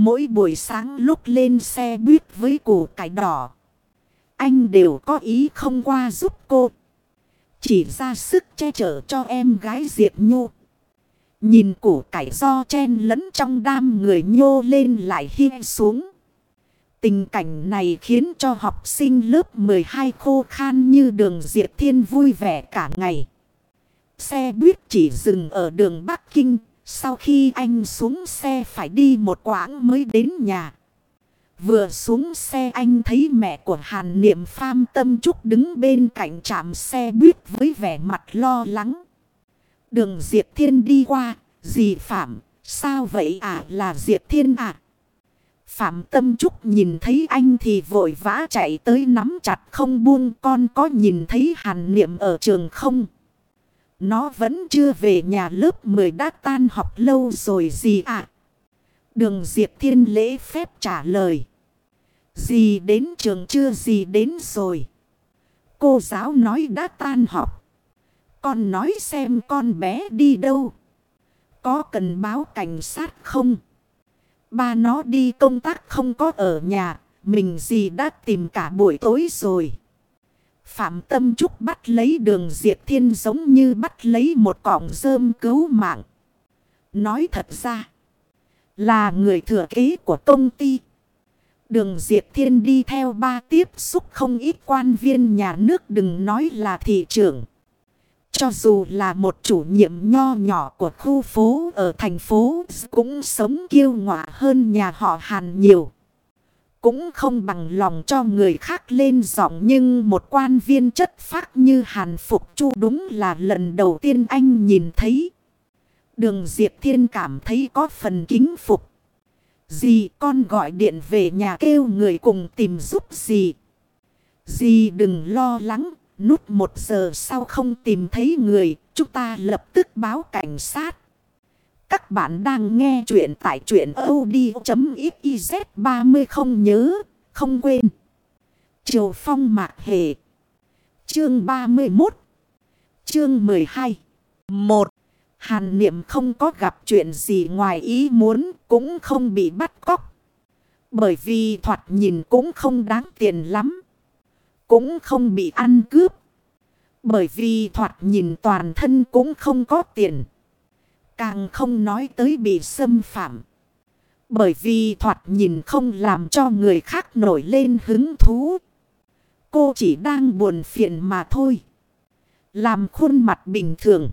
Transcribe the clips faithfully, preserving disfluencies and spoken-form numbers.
Mỗi buổi sáng lúc lên xe buýt với củ cải đỏ, anh đều có ý không qua giúp cô. Chỉ ra sức che chở cho em gái Diệp Nhu. Nhìn củ cải do chen lẫn trong đám người nhô lên lại hi xuống. Tình cảnh này khiến cho học sinh lớp mười hai khô khan như Đường Diệp Thiên vui vẻ cả ngày. Xe buýt chỉ dừng ở đường Bắc Kinh. Sau khi anh xuống xe phải đi một quãng mới đến nhà. Vừa xuống xe anh thấy mẹ của Hàn Niệm Pham Tâm Trúc đứng bên cạnh trạm xe buýt với vẻ mặt lo lắng. Đường Diệp Thiên đi qua. Dì Phạm, sao vậy à, là Diệp Thiên à? Phạm Tâm Trúc nhìn thấy anh thì vội vã chạy tới nắm chặt không buông. Con có nhìn thấy Hàn Niệm ở trường không? Nó vẫn chưa về nhà, lớp mười đã tan học lâu rồi dì ạ. Đường Diệp Thiên lễ phép trả lời. Dì đến trường chưa? Dì đến rồi. Cô giáo nói đã tan học. Con nói xem con bé đi đâu? Có cần báo cảnh sát không? Ba nó đi công tác không có ở nhà. Mình dì đã tìm cả buổi tối rồi. Phạm Tâm Trúc bắt lấy Đường Diệp Thiên giống như bắt lấy một cọng rơm cứu mạng. Nói thật ra là người thừa kế của công ty. Đường Diệp Thiên đi theo ba tiếp xúc không ít quan viên nhà nước, đừng nói là thị trưởng. Cho dù là một chủ nhiệm nho nhỏ của khu phố ở thành phố cũng sống kiêu ngạo hơn nhà họ Hàn nhiều. Cũng không bằng lòng cho người khác lên giọng, nhưng một quan viên chất phác như Hàn Phục Chu đúng là lần đầu tiên anh nhìn thấy. Đường Diệp Thiên cảm thấy có phần kính phục. Dì, con gọi điện về nhà kêu người cùng tìm giúp dì. Dì đừng lo lắng, nút một giờ sau không tìm thấy người, chúng ta lập tức báo cảnh sát. Các bạn đang nghe chuyện tại truyện audio chấm xyz. ba mươi không nhớ, không quên. Triều Phong Mạc Hề. Chương ba mươi mốt. Chương mười hai. một. Hàn Niệm không có gặp chuyện gì ngoài ý muốn, cũng không bị bắt cóc. Bởi vì thoạt nhìn cũng không đáng tiền lắm. Cũng không bị ăn cướp. Bởi vì thoạt nhìn toàn thân cũng không có tiền. Càng không nói tới bị xâm phạm. Bởi vì thoạt nhìn không làm cho người khác nổi lên hứng thú. Cô chỉ đang buồn phiền mà thôi. Làm khuôn mặt bình thường.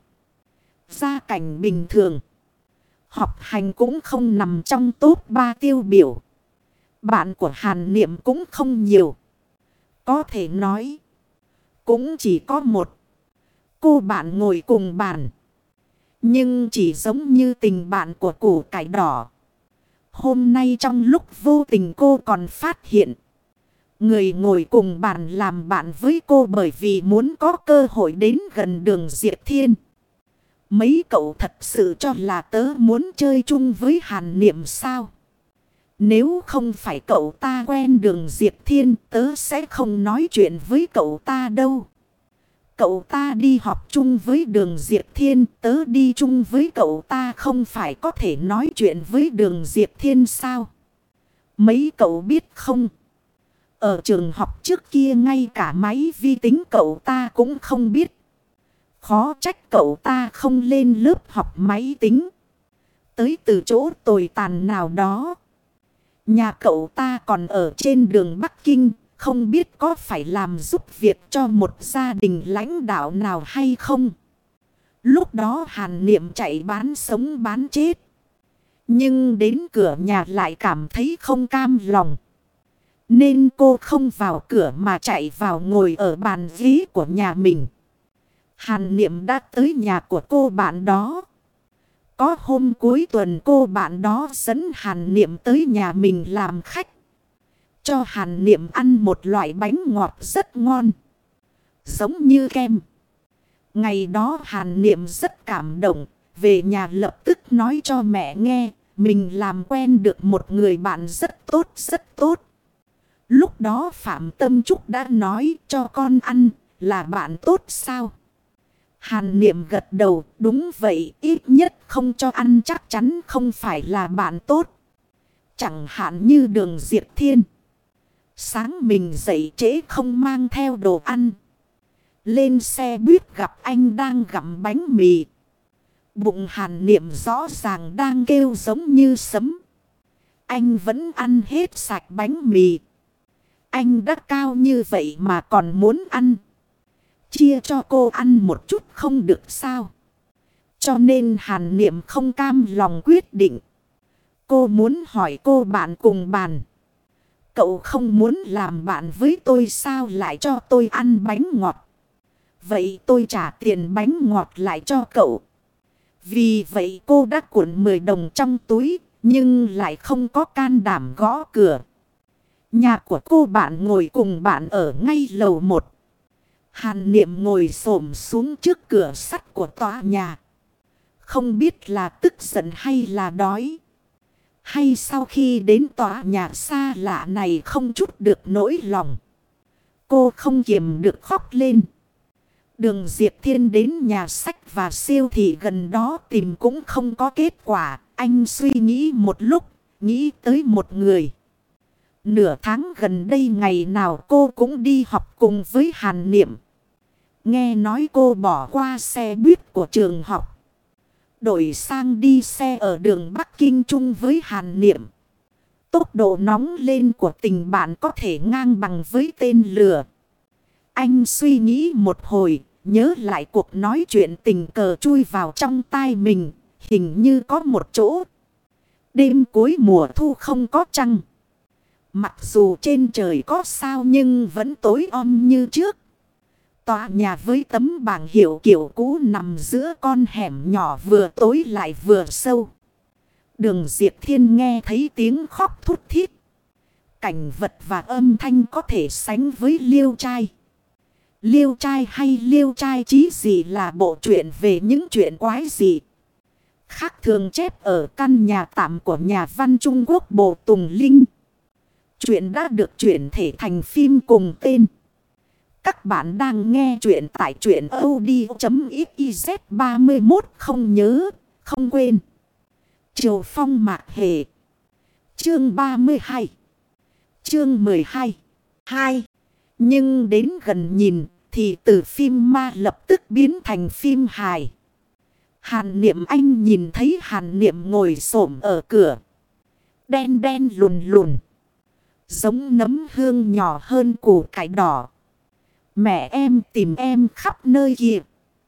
Gia cảnh bình thường. Học hành cũng không nằm trong top ba tiêu biểu. Bạn của Hàn Niệm cũng không nhiều. Có thể nói. Cũng chỉ có một. Cô bạn ngồi cùng bàn. Nhưng chỉ giống như tình bạn của củ cải đỏ. Hôm nay trong lúc vô tình cô còn phát hiện. Người ngồi cùng bàn làm bạn với cô bởi vì muốn có cơ hội đến gần Đường Diệp Thiên. Mấy cậu thật sự cho là tớ muốn chơi chung với Hàn Niệm sao? Nếu không phải cậu ta quen Đường Diệp Thiên, tớ sẽ không nói chuyện với cậu ta đâu. Cậu ta đi học chung với Đường Diệp Thiên, tớ đi chung với cậu ta không phải có thể nói chuyện với Đường Diệp Thiên sao? Mấy cậu biết không? Ở trường học trước kia ngay cả máy vi tính cậu ta cũng không biết. Khó trách cậu ta không lên lớp học máy tính. Tới từ chỗ tồi tàn nào đó. Nhà cậu ta còn ở trên đường Bắc Kinh. Không biết có phải làm giúp việc cho một gia đình lãnh đạo nào hay không. Lúc đó Hàn Niệm chạy bán sống bán chết. Nhưng đến cửa nhà lại cảm thấy không cam lòng. Nên cô không vào cửa mà chạy vào ngồi ở bàn ghế của nhà mình. Hàn Niệm đã tới nhà của cô bạn đó. Có hôm cuối tuần cô bạn đó dẫn Hàn Niệm tới nhà mình làm khách. Cho Hàn Niệm ăn một loại bánh ngọt rất ngon. Giống như kem. Ngày đó Hàn Niệm rất cảm động. Về nhà lập tức nói cho mẹ nghe. Mình làm quen được một người bạn rất tốt rất tốt. Lúc đó Phạm Tâm Trúc đã nói cho con ăn là bạn tốt sao? Hàn Niệm gật đầu, đúng vậy, ít nhất không cho ăn chắc chắn không phải là bạn tốt. Chẳng hạn như Đường Diệp Thiên. Sáng mình dậy trễ không mang theo đồ ăn. Lên xe buýt gặp anh đang gặm bánh mì. Bụng Hàn Niệm rõ ràng đang kêu giống như sấm. Anh vẫn ăn hết sạch bánh mì. Anh đã cao như vậy mà còn muốn ăn. Chia cho cô ăn một chút không được sao? Cho nên Hàn Niệm không cam lòng quyết định. Cô muốn hỏi cô bạn cùng bàn. Cậu không muốn làm bạn với tôi sao lại cho tôi ăn bánh ngọt? Vậy tôi trả tiền bánh ngọt lại cho cậu. Vì vậy cô đã cuộn mười đồng trong túi. Nhưng lại không có can đảm gõ cửa. Nhà của cô bạn ngồi cùng bạn ở ngay lầu một. Hàn Niệm ngồi xổm xuống trước cửa sắt của tòa nhà. Không biết là tức giận hay là đói. Hay sau khi đến tòa nhà xa lạ này không chút được nỗi lòng. Cô không kiềm được khóc lên. Đường Diệp Thiên đến nhà sách và siêu thị gần đó tìm cũng không có kết quả. Anh suy nghĩ một lúc, nghĩ tới một người. Nửa tháng gần đây ngày nào cô cũng đi học cùng với Hàn Niệm. Nghe nói cô bỏ qua xe buýt của trường học. Đổi sang đi xe ở đường Bắc Kinh chung với Hàn Niệm. Tốc độ nóng lên của tình bạn có thể ngang bằng với tên lửa. Anh suy nghĩ một hồi, nhớ lại cuộc nói chuyện tình cờ chui vào trong tai mình. Hình như có một chỗ. Đêm cuối mùa thu không có trăng. Mặc dù trên trời có sao nhưng vẫn tối om như trước. Tòa nhà với tấm bảng hiệu kiểu cũ nằm giữa con hẻm nhỏ vừa tối lại vừa sâu. Đường Diệp Thiên nghe thấy tiếng khóc thút thít. Cảnh vật và âm thanh có thể sánh với Liêu Trai. Liêu Trai hay Liêu Trai chí gì là bộ truyện về những chuyện quái dị. Khác thường chép ở căn nhà tạm của nhà văn Trung Quốc Bồ Tùng Linh. Chuyện đã được chuyển thể thành phim cùng tên. Các bạn đang nghe chuyện tại truyện audio.xyz ba mươi mốt không nhớ, không quên. Triều Phong Mạc Hề. Chương ba mươi hai. Chương mười hai. hai. Nhưng đến gần nhìn thì từ phim ma lập tức biến thành phim hài. Hàn Niệm anh nhìn thấy Hàn Niệm ngồi xổm ở cửa. Đen đen lùn lùn. Giống nấm hương nhỏ hơn củ cải đỏ. Mẹ em tìm em khắp nơi kìa.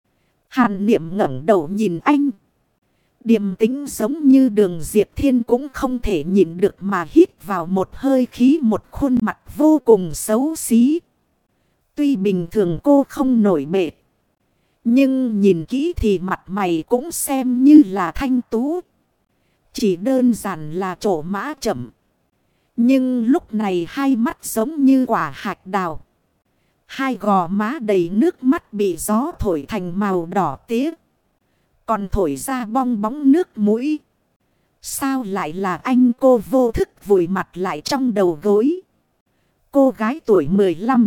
Hàn Niệm ngẩng đầu nhìn anh. Điềm tĩnh giống như Đường Diệp Thiên cũng không thể nhìn được mà hít vào một hơi khí một khuôn mặt vô cùng xấu xí. Tuy bình thường cô không nổi bệt. Nhưng nhìn kỹ thì mặt mày cũng xem như là thanh tú. Chỉ đơn giản là trổ mã chậm. Nhưng lúc này hai mắt giống như quả hạch đào. Hai gò má đầy nước mắt bị gió thổi thành màu đỏ tía. Còn thổi ra bong bóng nước mũi. Sao lại là anh? Cô vô thức vùi mặt lại trong đầu gối. Cô gái tuổi mười lăm.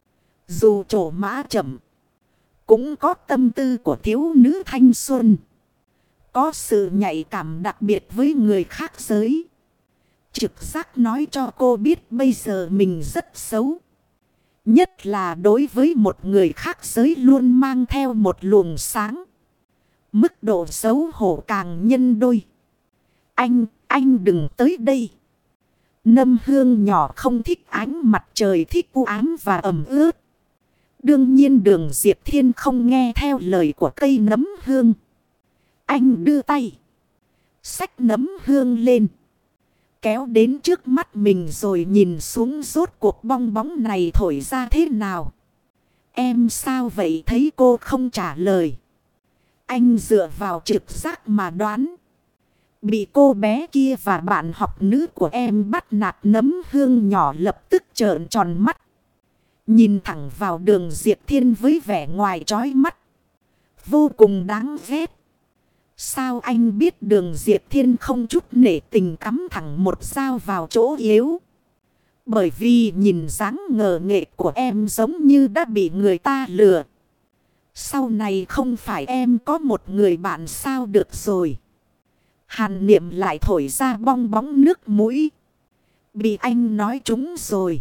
Dù trổ mã chậm. Cũng có tâm tư của thiếu nữ thanh xuân. Có sự nhạy cảm đặc biệt với người khác giới. Trực giác nói cho cô biết bây giờ mình rất xấu. Nhất là đối với một người khác giới luôn mang theo một luồng sáng. Mức độ xấu hổ càng nhân đôi. Anh, anh đừng tới đây. Nâm hương nhỏ không thích ánh mặt trời, thích u ám và ẩm ướt. Đương nhiên Đường Diệp Thiên không nghe theo lời của cây nấm hương. Anh đưa tay. Xách nấm hương lên. Kéo đến trước mắt mình rồi nhìn xuống rốt cuộc bong bóng này thổi ra thế nào. Em sao vậy? Thấy cô không trả lời. Anh dựa vào trực giác mà đoán. Bị cô bé kia và bạn học nữ của em bắt nạt nấm hương nhỏ lập tức trợn tròn mắt. Nhìn thẳng vào Đường Diệp Thiên với vẻ ngoài chói mắt. Vô cùng đáng ghét. Sao anh biết Đường Diệp Thiên không chút nể tình cắm thẳng một dao vào chỗ yếu? Bởi vì nhìn dáng ngờ nghệ của em giống như đã bị người ta lừa. Sau này không phải em có một người bạn sao được rồi. Hàn Niệm lại thổi ra bong bóng nước mũi. Bị anh nói trúng rồi.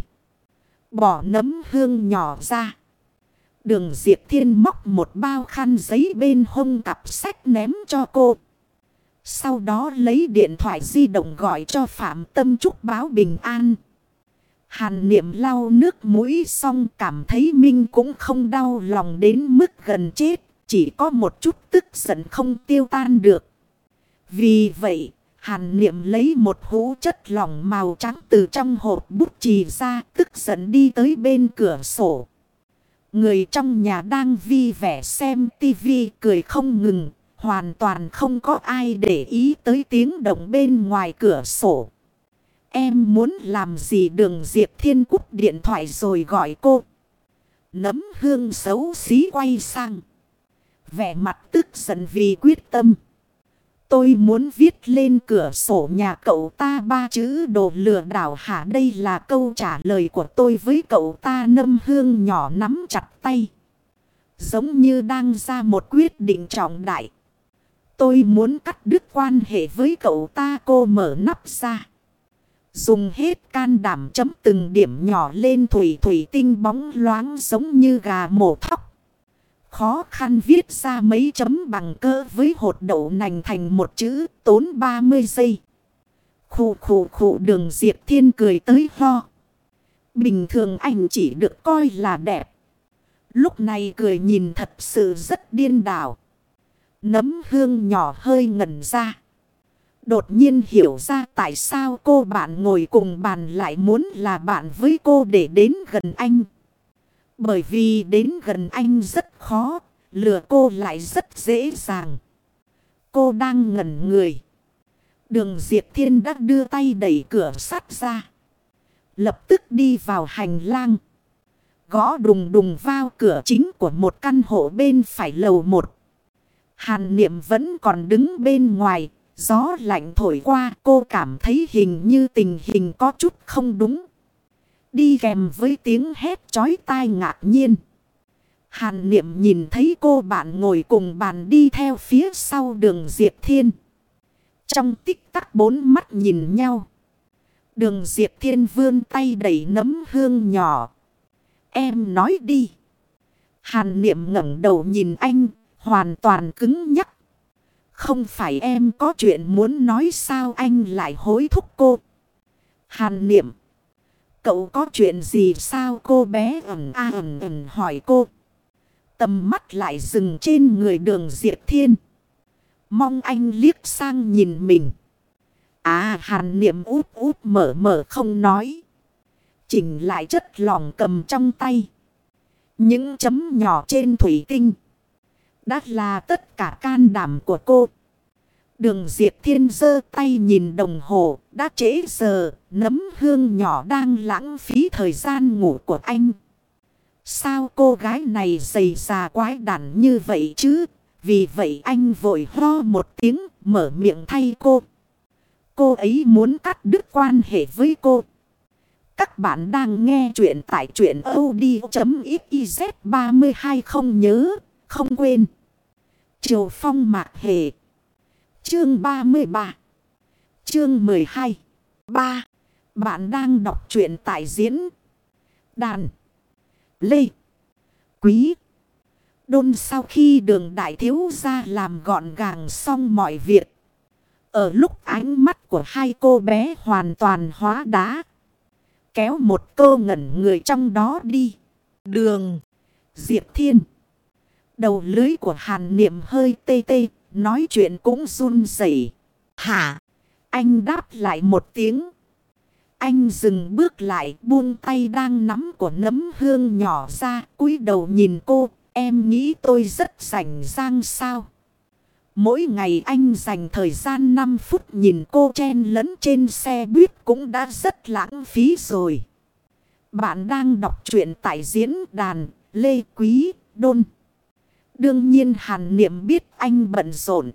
Bỏ nấm hương nhỏ ra. Đường Diệp Thiên móc một bao khăn giấy bên hông cặp sách ném cho cô. Sau đó lấy điện thoại di động gọi cho Phạm Tâm Trúc báo bình an. Hàn Niệm lau nước mũi xong cảm thấy Minh cũng không đau lòng đến mức gần chết. Chỉ có một chút tức giận không tiêu tan được. Vì vậy, Hàn Niệm lấy một hũ chất lỏng màu trắng từ trong hộp bút chì ra, tức giận đi tới bên cửa sổ. Người trong nhà đang vui vẻ xem tivi cười không ngừng, hoàn toàn không có ai để ý tới tiếng động bên ngoài cửa sổ. Em muốn làm gì? Đường Diệp Thiên cúp điện thoại rồi gọi cô. Nấm hương xấu xí quay sang. Vẻ mặt tức giận vì quyết tâm. Tôi muốn viết lên cửa sổ nhà cậu ta ba chữ đồ lừa đảo hả? Đây là câu trả lời của tôi với cậu ta. Nấm hương nhỏ nắm chặt tay. Giống như đang ra một quyết định trọng đại. Tôi muốn cắt đứt quan hệ với cậu ta. Cô mở nắp ra. Dùng hết can đảm chấm từng điểm nhỏ lên thủy thủy tinh bóng loáng giống như gà mổ thóc. Khó khăn viết ra mấy chấm bằng cơ với hột đậu nành thành một chữ, tốn ba mươi giây. Khủ khủ khủ. Đường Diệp Thiên cười tới ho. Bình thường anh chỉ được coi là đẹp. Lúc này cười nhìn thật sự rất điên đảo. Nấm hương nhỏ hơi ngẩn ra. Đột nhiên hiểu ra tại sao cô bạn ngồi cùng bàn lại muốn là bạn với cô để đến gần anh. Bởi vì đến gần anh rất khó, lừa cô lại rất dễ dàng. Cô đang ngẩn người. Đường Diệp Thiên đã đưa tay đẩy cửa sắt ra. Lập tức đi vào hành lang. Gõ đùng đùng vào cửa chính của một căn hộ bên phải lầu một. Hàn Niệm vẫn còn đứng bên ngoài. Gió lạnh thổi qua, cô cảm thấy hình như tình hình có chút không đúng. Đi kèm với tiếng hét chói tai ngạc nhiên. Hàn Niệm nhìn thấy cô bạn ngồi cùng bàn đi theo phía sau Đường Diệp Thiên. Trong tích tắc bốn mắt nhìn nhau. Đường Diệp Thiên vươn tay đẩy nấm hương nhỏ. Em nói đi. Hàn Niệm ngẩng đầu nhìn anh, hoàn toàn cứng nhắc. Không phải em có chuyện muốn nói sao? Anh lại hối thúc cô. Hàn Niệm. Cậu có chuyện gì sao? Cô bé ẩn a ẩn ẩn hỏi cô. Tầm mắt lại dừng trên người Đường Diệp Thiên. Mong anh liếc sang nhìn mình. À, Hàn Niệm út út mở mở không nói. Chỉnh lại chất lỏng cầm trong tay. Những chấm nhỏ trên thủy tinh. Đã là tất cả can đảm của cô. Đường Diệp Thiên giơ tay nhìn đồng hồ. Đã trễ giờ. Nấm hương nhỏ đang lãng phí thời gian ngủ của anh. Sao cô gái này dày dà quái đản như vậy chứ? Vì vậy anh vội ho một tiếng, mở miệng thay cô. Cô ấy muốn cắt đứt quan hệ với cô. Các bạn đang nghe chuyện tại truyện audio chấm xyz ba mươi hai. Không nhớ, không quên. Triều Phong Mạc Hề. Chương ba mươi ba. Chương mười hai. ba. Bạn đang đọc truyện tại diễn đàn Lê Quý Đôn. Sau khi Đường đại thiếu gia làm gọn gàng xong mọi việc. Ở lúc ánh mắt của hai cô bé hoàn toàn hóa đá. Kéo một cô ngẩn người trong đó đi. Đường Diệp Thiên. Đầu lưới của Hàn Niệm hơi tê tê. Nói chuyện cũng run rẩy. Hả? Anh đáp lại một tiếng. Anh dừng bước lại, buông tay đang nắm của nấm hương nhỏ ra, cúi đầu nhìn cô. Em nghĩ tôi rất rảnh rang sao? Mỗi ngày anh dành thời gian năm phút nhìn cô chen lẫn trên xe buýt cũng đã rất lãng phí rồi. Bạn đang đọc truyện tại diễn đàn Lê Quý Đôn. Đương nhiên Hàn Niệm biết anh bận rộn.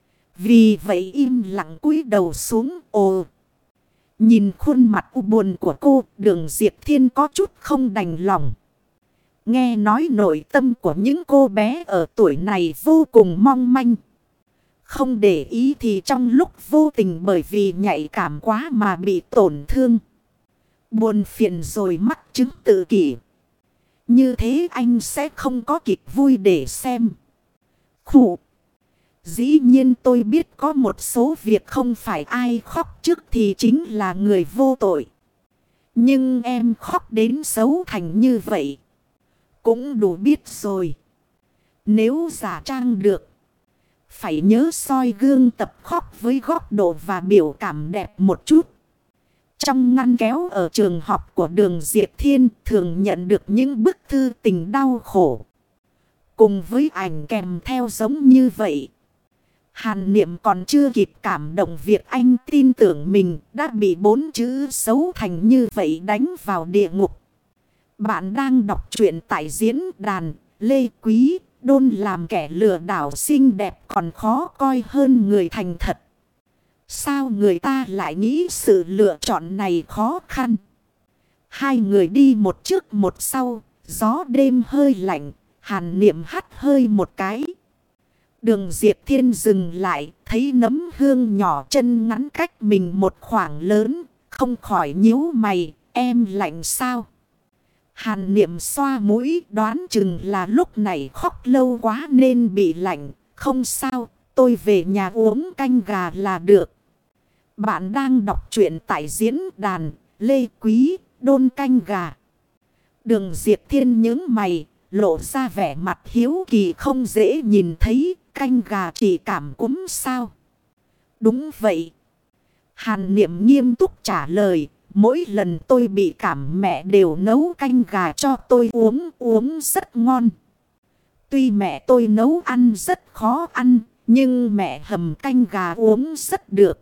Vì vậy im lặng cúi đầu xuống. Ồ! Nhìn khuôn mặt u buồn của cô, Đường Diệp Thiên có chút không đành lòng. Nghe nói nội tâm của những cô bé ở tuổi này vô cùng mong manh. Không để ý thì trong lúc vô tình bởi vì nhạy cảm quá mà bị tổn thương. Buồn phiền rồi mắc chứng tự kỷ. Như thế anh sẽ không có kịch vui để xem. Khủ. Dĩ nhiên tôi biết có một số việc không phải ai khóc trước thì chính là người vô tội. Nhưng em khóc đến xấu thành như vậy cũng đủ biết rồi. Nếu giả trang được, phải nhớ soi gương tập khóc với góc độ và biểu cảm đẹp một chút. Trong ngăn kéo ở trường học của Đường Diệp Thiên thường nhận được những bức thư tình đau khổ. Cùng với ảnh kèm theo giống như vậy. Hàn Niệm còn chưa kịp cảm động việc anh tin tưởng mình đã bị bốn chữ xấu thành như vậy đánh vào địa ngục. Bạn đang đọc truyện tại diễn đàn Lê Quý Đôn làm kẻ lừa đảo xinh đẹp còn khó coi hơn người thành thật. Sao người ta lại nghĩ sự lựa chọn này khó khăn? Hai người đi một trước một sau, gió đêm hơi lạnh, Hàn Niệm hắt hơi một cái. Đường Diệp Thiên dừng lại, thấy nấm hương nhỏ chân ngắn cách mình một khoảng lớn, không khỏi nhíu mày, em lạnh sao? Hàn Niệm xoa mũi đoán chừng là lúc này khóc lâu quá nên bị lạnh, không sao, tôi về nhà uống canh gà là được. Bạn đang đọc truyện tại diễn đàn Lê Quý Đôn canh gà. Đường Diệp Thiên nhướng mày, lộ ra vẻ mặt hiếu kỳ không dễ nhìn thấy, canh gà chỉ cảm cúm sao? Đúng vậy. Hàn Niệm nghiêm túc trả lời, mỗi lần tôi bị cảm mẹ đều nấu canh gà cho tôi uống, uống rất ngon. Tuy mẹ tôi nấu ăn rất khó ăn, nhưng mẹ hầm canh gà uống rất được.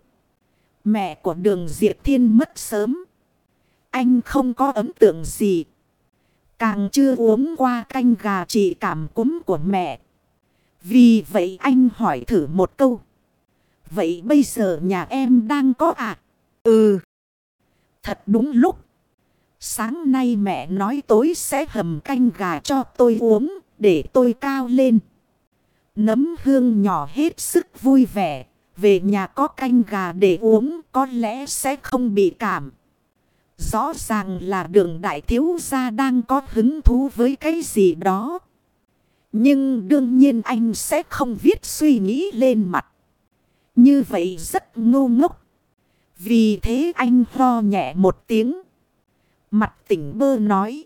Mẹ của Đường Diệp Thiên mất sớm. Anh không có ấn tượng gì. Càng chưa uống qua canh gà trị cảm cúm của mẹ. Vì vậy anh hỏi thử một câu. Vậy bây giờ nhà em đang có à? Ừ. Thật đúng lúc. Sáng nay mẹ nói tối sẽ hầm canh gà cho tôi uống để tôi cao lên. Nấm hương nhỏ hết sức vui vẻ. Về nhà có canh gà để uống có lẽ sẽ không bị cảm. Rõ ràng là Đường đại thiếu gia đang có hứng thú với cái gì đó. Nhưng đương nhiên anh sẽ không viết suy nghĩ lên mặt. Như vậy rất ngu ngốc. Vì thế anh ho nhẹ một tiếng. Mặt tỉnh bơ nói.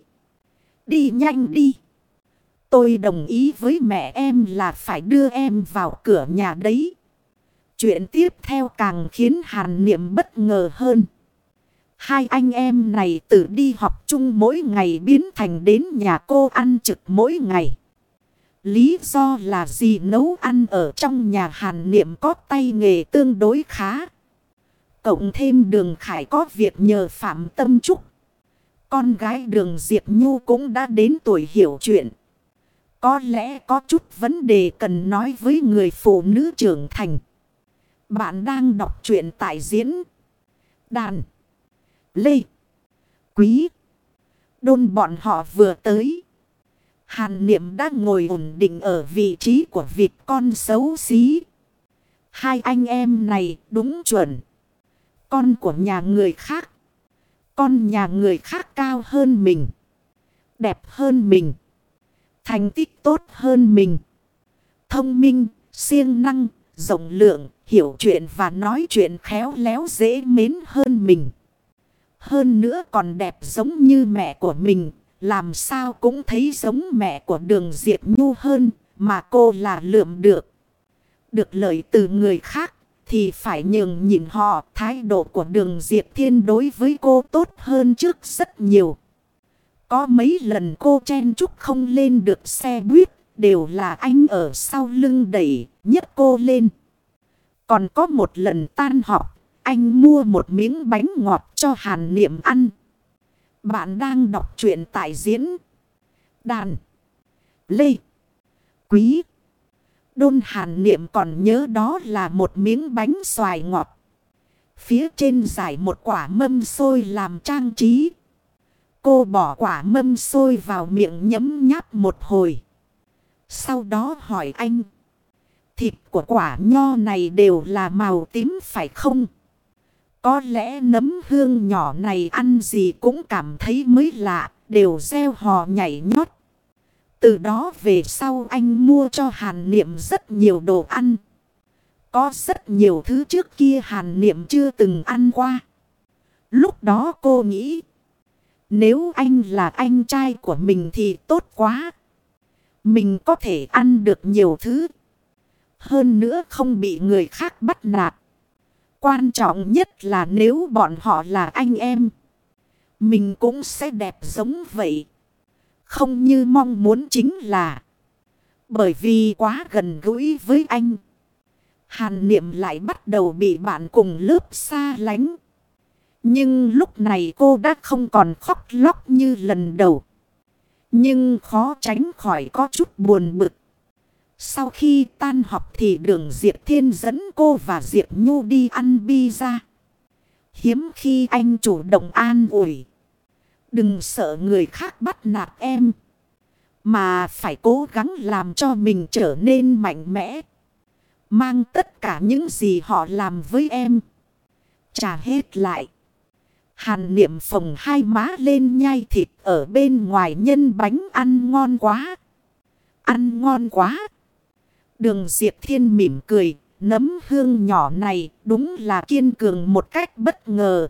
Đi nhanh đi. Tôi đồng ý với mẹ em là phải đưa em vào cửa nhà đấy. Chuyện tiếp theo càng khiến Hàn Niệm bất ngờ hơn. Hai anh em này tự đi học chung mỗi ngày biến thành đến nhà cô ăn trực mỗi ngày. Lý do là gì? Nấu ăn ở trong nhà Hàn Niệm có tay nghề tương đối khá. Cộng thêm Đường Khải có việc nhờ Phạm Tâm Trúc. Con gái Đường Diệp Nhu cũng đã đến tuổi hiểu chuyện. Có lẽ có chút vấn đề cần nói với người phụ nữ trưởng thành. Bạn đang đọc truyện tại diễn đàn Lê Quý Đôn bọn họ vừa tới. Hàn Niệm đã ngồi ổn định ở vị trí của vịt con xấu xí. Hai anh em này đúng chuẩn. Con của nhà người khác. Con nhà người khác cao hơn mình. Đẹp hơn mình. Thành tích tốt hơn mình. Thông minh, siêng năng, rộng lượng, hiểu chuyện và nói chuyện khéo léo dễ mến hơn mình. Hơn nữa còn đẹp giống như mẹ của mình. Làm sao cũng thấy giống mẹ của Đường Diệp Nhu hơn mà cô là lượm được. Được lợi từ người khác thì phải nhường nhịn họ. Thái độ của Đường Diệp Thiên đối với cô tốt hơn trước rất nhiều. Có mấy lần cô chen chúc không lên được xe buýt đều là anh ở sau lưng đẩy nhấc cô lên. Còn có một lần tan học anh mua một miếng bánh ngọt cho Hàn Niệm ăn. Bạn đang đọc truyện tại diễn đàn Lê Quý Đôn. Hàn Niệm còn nhớ đó là một miếng bánh xoài ngọt. Phía trên giải một quả mâm xôi làm trang trí. Cô bỏ quả mâm xôi vào miệng nhấm nháp một hồi. Sau đó hỏi anh. Thịt của quả nho này đều là màu tím phải không? Có lẽ nấm hương nhỏ này ăn gì cũng cảm thấy mới lạ, đều reo hò nhảy nhót. Từ đó về sau anh mua cho Hàn Niệm rất nhiều đồ ăn. Có rất nhiều thứ trước kia Hàn Niệm chưa từng ăn qua. Lúc đó cô nghĩ, nếu anh là anh trai của mình thì tốt quá. Mình có thể ăn được nhiều thứ. Hơn nữa không bị người khác bắt nạt. Quan trọng nhất là nếu bọn họ là anh em, mình cũng sẽ đẹp giống vậy. Không như mong muốn chính là bởi vì quá gần gũi với anh, Hàn Niệm lại bắt đầu bị bạn cùng lớp xa lánh. Nhưng lúc này cô đã không còn khóc lóc như lần đầu. Nhưng khó tránh khỏi có chút buồn bực. Sau khi tan học thì Đường Diệp Thiên dẫn cô và Diệp Nhu đi ăn pizza. Hiếm khi anh chủ động an ủi. Đừng sợ người khác bắt nạt em, mà phải cố gắng làm cho mình trở nên mạnh mẽ. Mang tất cả những gì họ làm với em, trả hết lại. Hàn Niệm phồng hai má lên nhai thịt ở bên ngoài nhân bánh, ăn ngon quá. Ăn ngon quá. Đường Diệp Thiên mỉm cười. Nấm hương nhỏ này đúng là kiên cường một cách bất ngờ.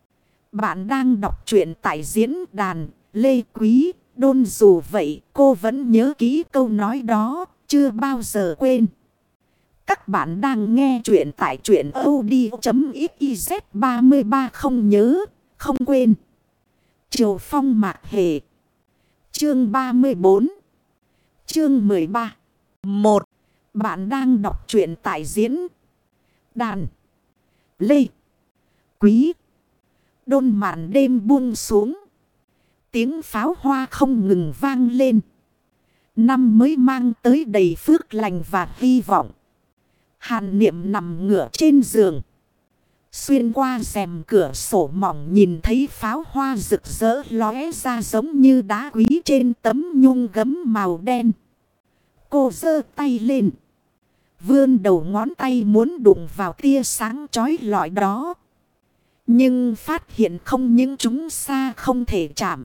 Bạn đang đọc truyện tại diễn đàn Lê Quý Đôn, dù vậy cô vẫn nhớ kỹ câu nói đó, chưa bao giờ quên. Các bạn đang nghe truyện tại truyện audio.xyz ba mươi ba, không nhớ, không quên. Triều Phong Mạc Hề. Chương ba mươi bốn. Chương mười ba. một. Bạn đang đọc truyện tại diễn đàn Lê Quý Đôn. Màn đêm buông xuống, tiếng pháo hoa không ngừng vang lên. Năm mới mang tới đầy phước lành và hy vọng. Hàn Niệm nằm ngửa trên giường, xuyên qua rèm cửa sổ mỏng nhìn thấy pháo hoa rực rỡ lóe ra giống như đá quý trên tấm nhung gấm màu đen. Cô giơ tay lên, vươn đầu ngón tay muốn đụng vào tia sáng chói lọi đó. Nhưng phát hiện không những chúng xa không thể chạm,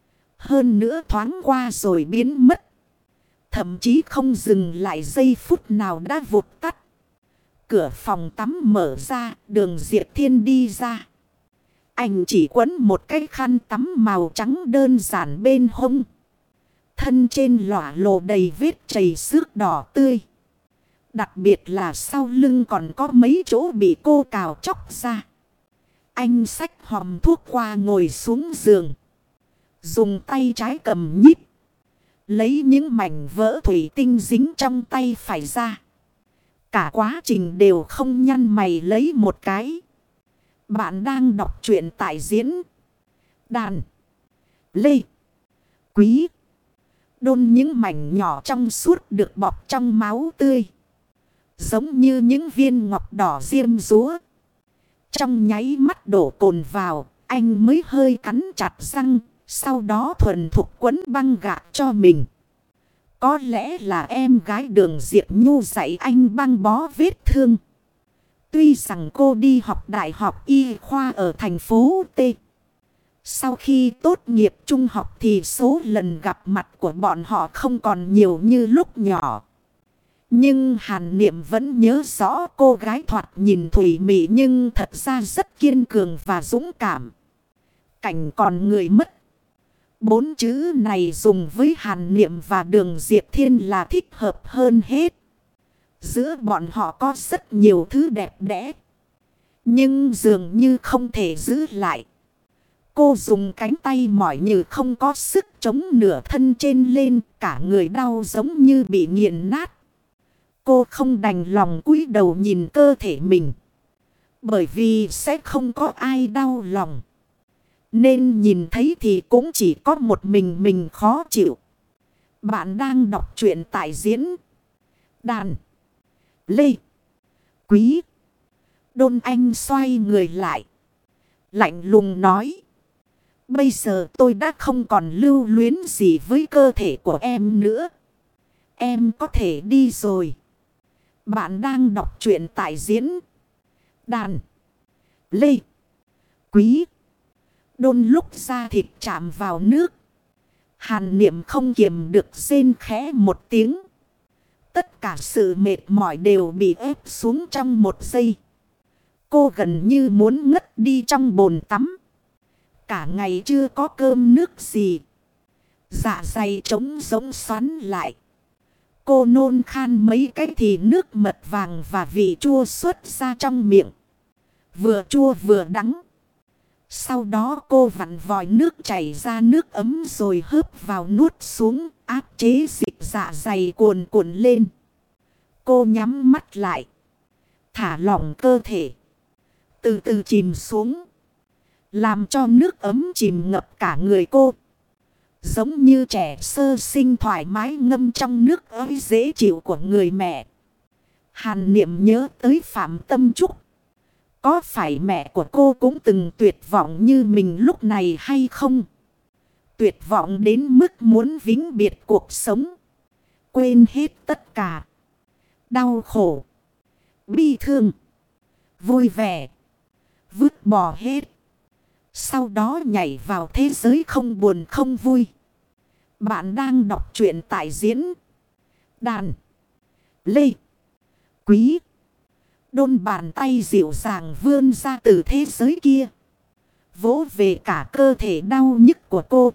hơn nữa thoáng qua rồi biến mất. Thậm chí không dừng lại giây phút nào đã vụt tắt. Cửa phòng tắm mở ra, Đường Diệp Thiên đi ra. Anh chỉ quấn một cái khăn tắm màu trắng đơn giản bên hông. Thân trên lỏa lộ đầy vết chảy xước đỏ tươi. Đặc biệt là sau lưng còn có mấy chỗ bị cô cào chóc ra. Anh xách hòm thuốc qua ngồi xuống giường, dùng tay trái cầm nhíp, lấy những mảnh vỡ thủy tinh dính trong tay phải ra. Cả quá trình đều không nhăn mày lấy một cái. Bạn đang đọc truyện tại diễn đàn Lê Quý Đôn. Những mảnh nhỏ trong suốt được bọc trong máu tươi, giống như những viên ngọc đỏ diêm dúa. Trong nháy mắt đổ cồn vào, anh mới hơi cắn chặt răng, sau đó thuần thục quấn băng gạc cho mình. Có lẽ là em gái Đường Diệp Nhu dạy anh băng bó vết thương. Tuy rằng cô đi học đại học y khoa ở thành phố T, sau khi tốt nghiệp trung học thì số lần gặp mặt của bọn họ không còn nhiều như lúc nhỏ. Nhưng Hàn Niệm vẫn nhớ rõ cô gái thoạt nhìn thủy mị nhưng thật ra rất kiên cường và dũng cảm. Cảnh còn người mất. Bốn chữ này dùng với Hàn Niệm và Đường Diệp Thiên là thích hợp hơn hết. Giữa bọn họ có rất nhiều thứ đẹp đẽ, nhưng dường như không thể giữ lại. Cô dùng cánh tay mỏi như không có sức chống nửa thân trên lên, cả người đau giống như bị nghiền nát. Cô không đành lòng cúi đầu nhìn cơ thể mình, bởi vì sẽ không có ai đau lòng. Nên nhìn thấy thì cũng chỉ có một mình mình khó chịu. Bạn đang đọc truyện tại diễn đàn Lê Quý Đôn. Anh xoay người lại, lạnh lùng nói: bây giờ tôi đã không còn lưu luyến gì với cơ thể của em nữa. Em có thể đi rồi. Bạn đang đọc truyện tại diễn đàn Lê Quý Đôn. Lúc da thịt chạm vào nước, Hàn Niệm không kiềm được rên khẽ một tiếng. Tất cả sự mệt mỏi đều bị ép xuống trong một giây. Cô gần như muốn ngất đi trong bồn tắm. Cả ngày chưa có cơm nước gì, dạ dày trống rỗng xoắn lại. Cô nôn khan mấy cái thì nước mật vàng và vị chua xuất ra trong miệng. Vừa chua vừa đắng. Sau đó cô vặn vòi nước chảy ra nước ấm rồi hớp vào nuốt xuống, áp chế dịch dạ dày cuồn cuộn lên. Cô nhắm mắt lại, thả lỏng cơ thể, từ từ chìm xuống, làm cho nước ấm chìm ngập cả người cô. Giống như trẻ sơ sinh thoải mái ngâm trong nước ấm dễ chịu của người mẹ. Hàn Niệm nhớ tới Phạm Tâm Trúc. Có phải mẹ của cô cũng từng tuyệt vọng như mình lúc này hay không? Tuyệt vọng đến mức muốn vĩnh biệt cuộc sống, quên hết tất cả. Đau khổ, bi thương, vui vẻ, vứt bỏ hết. Sau đó nhảy vào thế giới không buồn không vui. Bạn đang đọc truyện tại diễn đàn Lê Quý Đôn. Bàn tay dịu dàng vươn ra từ thế giới kia, vỗ về cả cơ thể đau nhức của cô,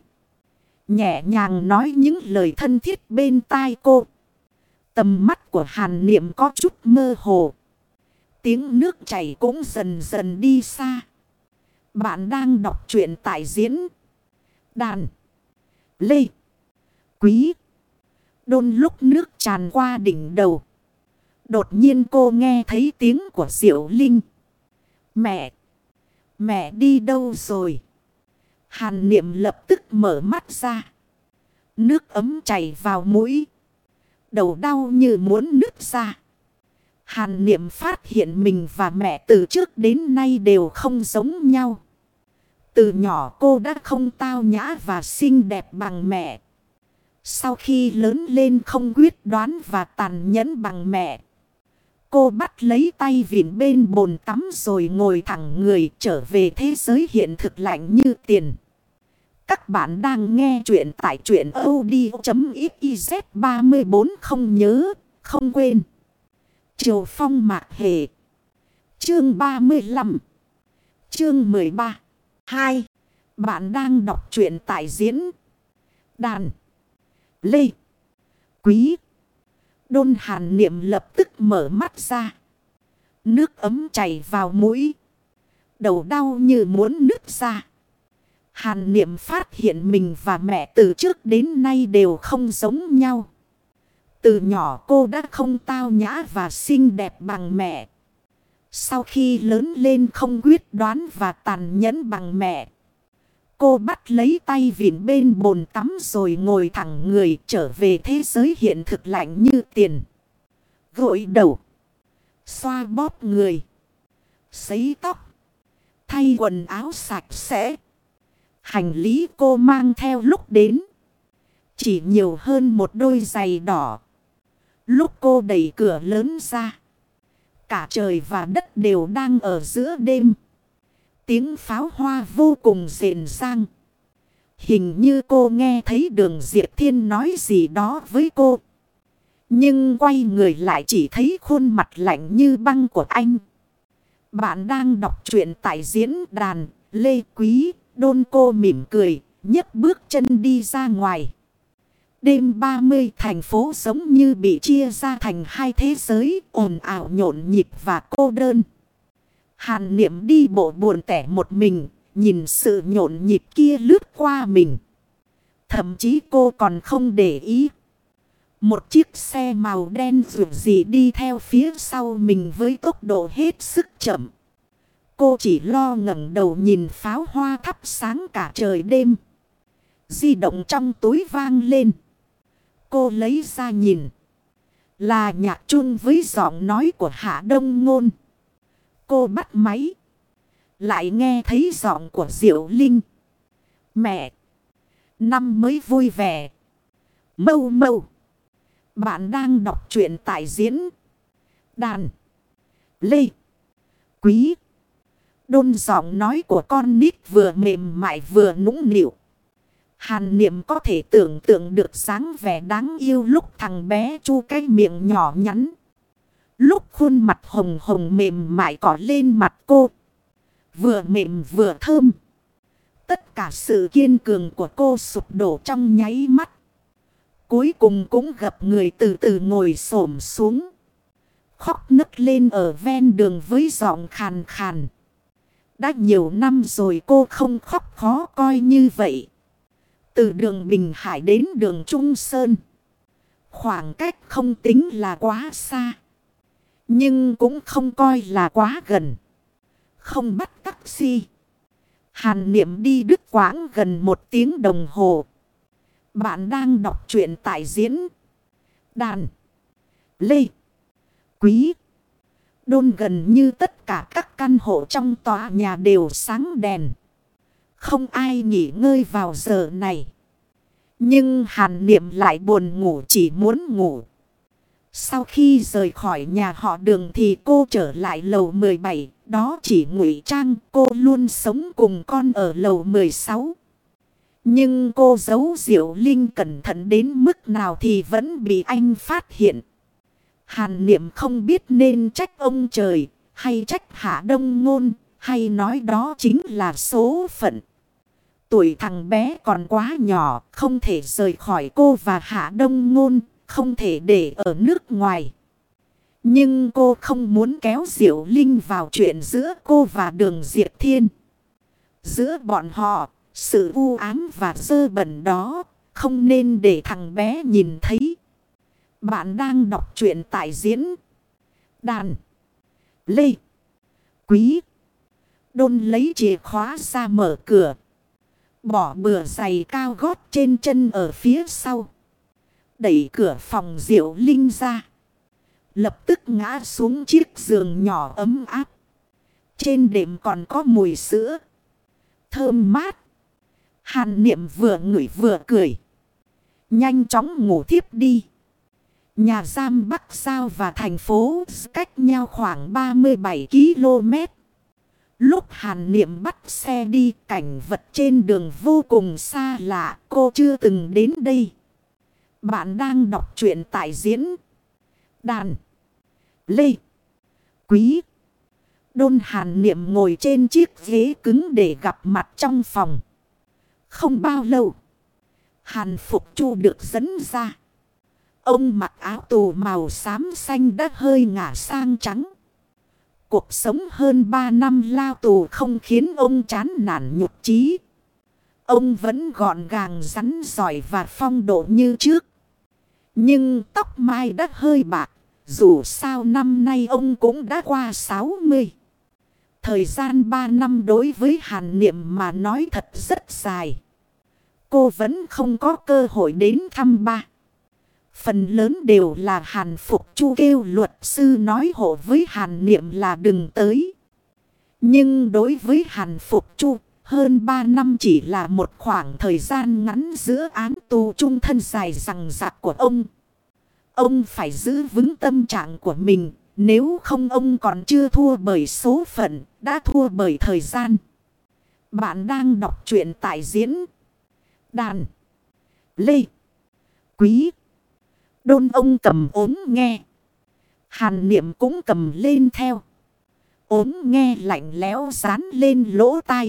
nhẹ nhàng nói những lời thân thiết bên tai cô. Tầm mắt của Hàn Niệm có chút mơ hồ. Tiếng nước chảy cũng dần dần đi xa. Bạn đang đọc truyện tại diễn đàn Lê Quý Đôn. Lúc nước tràn qua đỉnh đầu, đột nhiên cô nghe thấy tiếng của Diệu Linh. Mẹ! Mẹ đi đâu rồi? Hàn Niệm lập tức mở mắt ra. Nước ấm chảy vào mũi, đầu đau như muốn nứt ra. Hàn Niệm phát hiện mình và mẹ từ trước đến nay đều không giống nhau. Từ nhỏ cô đã không tao nhã và xinh đẹp bằng mẹ. Sau khi lớn lên không quyết đoán và tàn nhẫn bằng mẹ. Cô bắt lấy tay vịn bên bồn tắm rồi ngồi thẳng người trở về thế giới hiện thực lạnh như tiền. Các bạn đang nghe chuyện tại truyện audio.xyz ba mươi bốn. Không nhớ, không quên. Triều Phong Mạc Hề. Chương ba mươi lăm. Chương mười ba. hai. Bạn đang đọc truyện tại diễn đàn Lê Quý Đôn. Hàn Niệm lập tức mở mắt ra. Nước ấm chảy vào mũi, đầu đau như muốn nứt ra. Hàn Niệm phát hiện mình và mẹ từ trước đến nay đều không giống nhau. Từ nhỏ cô đã không tao nhã và xinh đẹp bằng mẹ. Sau khi lớn lên không quyết đoán và tàn nhẫn bằng mẹ. Cô bắt lấy tay vịn bên bồn tắm rồi ngồi thẳng người trở về thế giới hiện thực lạnh như tiền. Gội đầu, xoa bóp người, sấy tóc, thay quần áo sạch sẽ. Hành lý cô mang theo lúc đến chỉ nhiều hơn một đôi giày đỏ. Lúc cô đẩy cửa lớn ra, cả trời và đất đều đang ở giữa đêm. Tiếng pháo hoa vô cùng rền rang. Hình như cô nghe thấy Đường Diệp Thiên nói gì đó với cô. Nhưng quay người lại chỉ thấy khuôn mặt lạnh như băng của anh. Bạn đang đọc truyện tại diễn đàn Lê Quý Đôn. Cô mỉm cười, nhấc bước chân đi ra ngoài. Đêm ba mươi thành phố giống như bị chia ra thành hai thế giới, ồn ào nhộn nhịp và cô đơn. Hàn Niệm đi bộ buồn tẻ một mình, nhìn sự nhộn nhịp kia lướt qua mình. Thậm chí cô còn không để ý. Một chiếc xe màu đen rượu gì đi theo phía sau mình với tốc độ hết sức chậm. Cô chỉ lo ngẩng đầu nhìn pháo hoa thắp sáng cả trời đêm. Di động trong túi vang lên. Cô lấy ra nhìn. Là nhạc chuông với giọng nói của Hạ Đông Ngôn. Cô bắt máy. Lại nghe thấy giọng của Diệu Linh. Mẹ! Năm mới vui vẻ. Mâu mâu! Bạn đang đọc truyện tại diễn Đàn. Lê. Quý. Đôn giọng nói của con nít vừa mềm mại vừa nũng nịu. Hàn Niệm có thể tưởng tượng được dáng vẻ đáng yêu lúc thằng bé chu cái miệng nhỏ nhắn. Lúc khuôn mặt hồng hồng mềm mại cỏ lên mặt cô. Vừa mềm vừa thơm. Tất cả sự kiên cường của cô sụp đổ trong nháy mắt. Cuối cùng cũng gặp người từ từ ngồi xổm xuống. Khóc nấc lên ở ven đường với giọng khàn khàn. Đã nhiều năm rồi cô không khóc khó coi như vậy. Từ đường Bình Hải đến đường Trung Sơn. Khoảng cách không tính là quá xa. Nhưng cũng không coi là quá gần. Không bắt taxi. Hàn Niệm đi đứt quãng gần một tiếng đồng hồ. Bạn đang đọc truyện tại diễn Đàn. Lê. Quý. Đôn gần như tất cả các căn hộ trong tòa nhà đều sáng đèn. Không ai nghỉ ngơi vào giờ này. Nhưng Hàn Niệm lại buồn ngủ chỉ muốn ngủ. Sau khi rời khỏi nhà họ Đường thì cô trở lại lầu mười bảy. Đó chỉ ngụy trang, cô luôn sống cùng con ở lầu mười sáu. Nhưng cô giấu Diệu Linh cẩn thận đến mức nào thì vẫn bị anh phát hiện. Hàn Niệm không biết nên trách ông trời, hay trách Hạ Đông Ngôn, hay nói đó chính là số phận. Tuổi thằng bé còn quá nhỏ, không thể rời khỏi cô và Hạ Đông Ngôn, không thể để ở nước ngoài. Nhưng cô không muốn kéo Diệu Linh vào chuyện giữa cô và Đường Diệp Thiên. Giữa bọn họ, sự u ám và dơ bẩn đó, không nên để thằng bé nhìn thấy. Bạn đang đọc truyện tại diễn Đàn. Lê. Quý. Đôn lấy chìa khóa ra mở cửa. Bỏ bừa giày cao gót trên chân ở phía sau. Đẩy cửa phòng Diệu Linh ra. Lập tức ngã xuống chiếc giường nhỏ ấm áp. Trên đệm còn có mùi sữa thơm mát. Hàn Niệm vừa ngửi vừa cười. Nhanh chóng ngủ thiếp đi. Nhà giam Bắc Giao và thành phố cách nhau khoảng ba mươi bảy ki lô mét. Lúc Hàn Niệm bắt xe đi, cảnh vật trên đường vô cùng xa lạ, cô chưa từng đến đây. Bạn đang đọc truyện tại diễn Đàn. Lê. Quý. Đôn. Hàn Niệm ngồi trên chiếc ghế cứng để gặp mặt trong phòng. Không bao lâu, Hàn Phục Chu được dẫn ra. Ông mặc áo tù màu xám xanh đã hơi ngả sang trắng. Cuộc sống hơn ba năm lao tù không khiến ông chán nản nhục chí. Ông vẫn gọn gàng rắn giỏi và phong độ như trước. Nhưng tóc mai đã hơi bạc. Dù sao năm nay ông cũng đã qua sáu mươi. Thời gian ba năm đối với Hàn Niệm mà nói thật rất dài. Cô vẫn không có cơ hội đến thăm ba. Phần lớn đều là Hàn Phục Chu kêu luật sư nói hộ với Hàn Niệm là đừng tới. Nhưng đối với Hàn Phục Chu, hơn ba năm chỉ là một khoảng thời gian ngắn giữa án tù chung thân dài dằng dặc của ông. Ông phải giữ vững tâm trạng của mình, nếu không ông còn chưa thua bởi số phận, đã thua bởi thời gian. Bạn đang đọc truyện tại diễn Đàn. Lê. Quý. Đôn. Ông cầm ốm nghe. Hàn Niệm cũng cầm lên theo. Ốm nghe lạnh lẽo dán lên lỗ tai.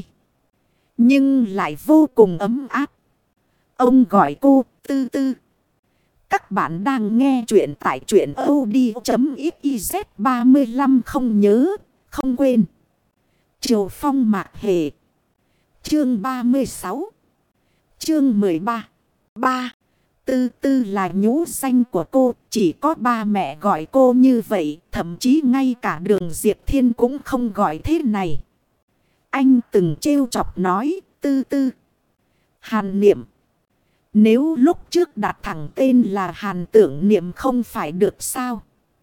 Nhưng lại vô cùng ấm áp. Ông gọi cô Tư Tư. Các bạn đang nghe truyện tại truyện audio.xyz ba mươi lăm không nhớ, không quên. Triều Phong Mạc Hề. Chương ba mươi sáu. Chương mười ba. ba. Tư Tư là nhũ danh của cô, chỉ có ba mẹ gọi cô như vậy, thậm chí ngay cả Đường Diệp Thiên cũng không gọi thế này. Anh từng trêu chọc nói, Tư Tư. Hàn Niệm. Nếu lúc trước đặt thẳng tên là Hàn Tưởng Niệm không phải được sao?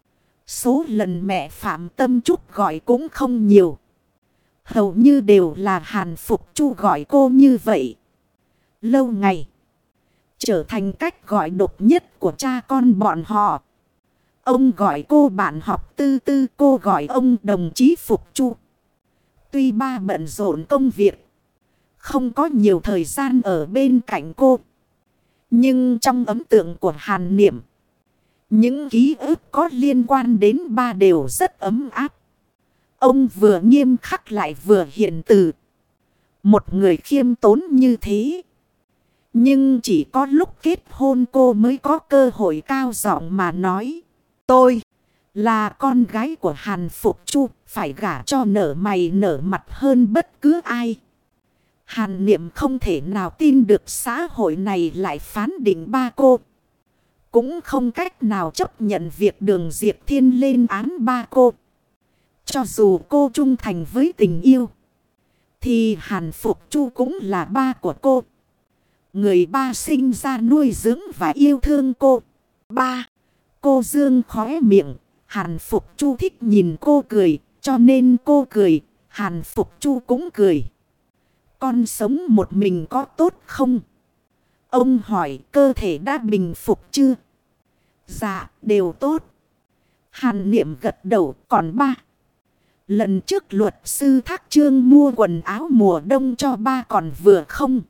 Số lần mẹ Phạm Tâm Trúc gọi cũng không nhiều. Hầu như đều là Hàn Phục Chu gọi cô như vậy. Lâu ngày trở thành cách gọi độc nhất của cha con bọn họ. Ông gọi cô bạn học Tư Tư, cô gọi ông đồng chí Phục Chu. Tuy ba bận rộn công việc, không có nhiều thời gian ở bên cạnh cô. Nhưng trong ấn tượng của Hàn Niệm, những ký ức có liên quan đến ba đều rất ấm áp. Ông vừa nghiêm khắc lại vừa hiền từ. Một người khiêm tốn như thế. Nhưng chỉ có lúc kết hôn cô mới có cơ hội cao giọng mà nói. Tôi là con gái của Hàn Phục Chu, phải gả cho nở mày nở mặt hơn bất cứ ai. Hàn Niệm không thể nào tin được xã hội này lại phán định ba cô. Cũng không cách nào chấp nhận việc Đường Diệp Thiên lên án ba cô. Cho dù cô trung thành với tình yêu, thì Hàn Phục Chu cũng là ba của cô. Người ba sinh ra nuôi dưỡng và yêu thương cô. Ba, cô dương khóe miệng. Hàn Phục Chu thích nhìn cô cười, cho nên cô cười, Hàn Phục Chu cũng cười. Con sống một mình có tốt không? Ông hỏi cơ thể đã bình phục chưa? Dạ, đều tốt. Hàn Niệm gật đầu, còn ba. Lần trước luật sư Thác Trương mua quần áo mùa đông cho ba còn vừa không?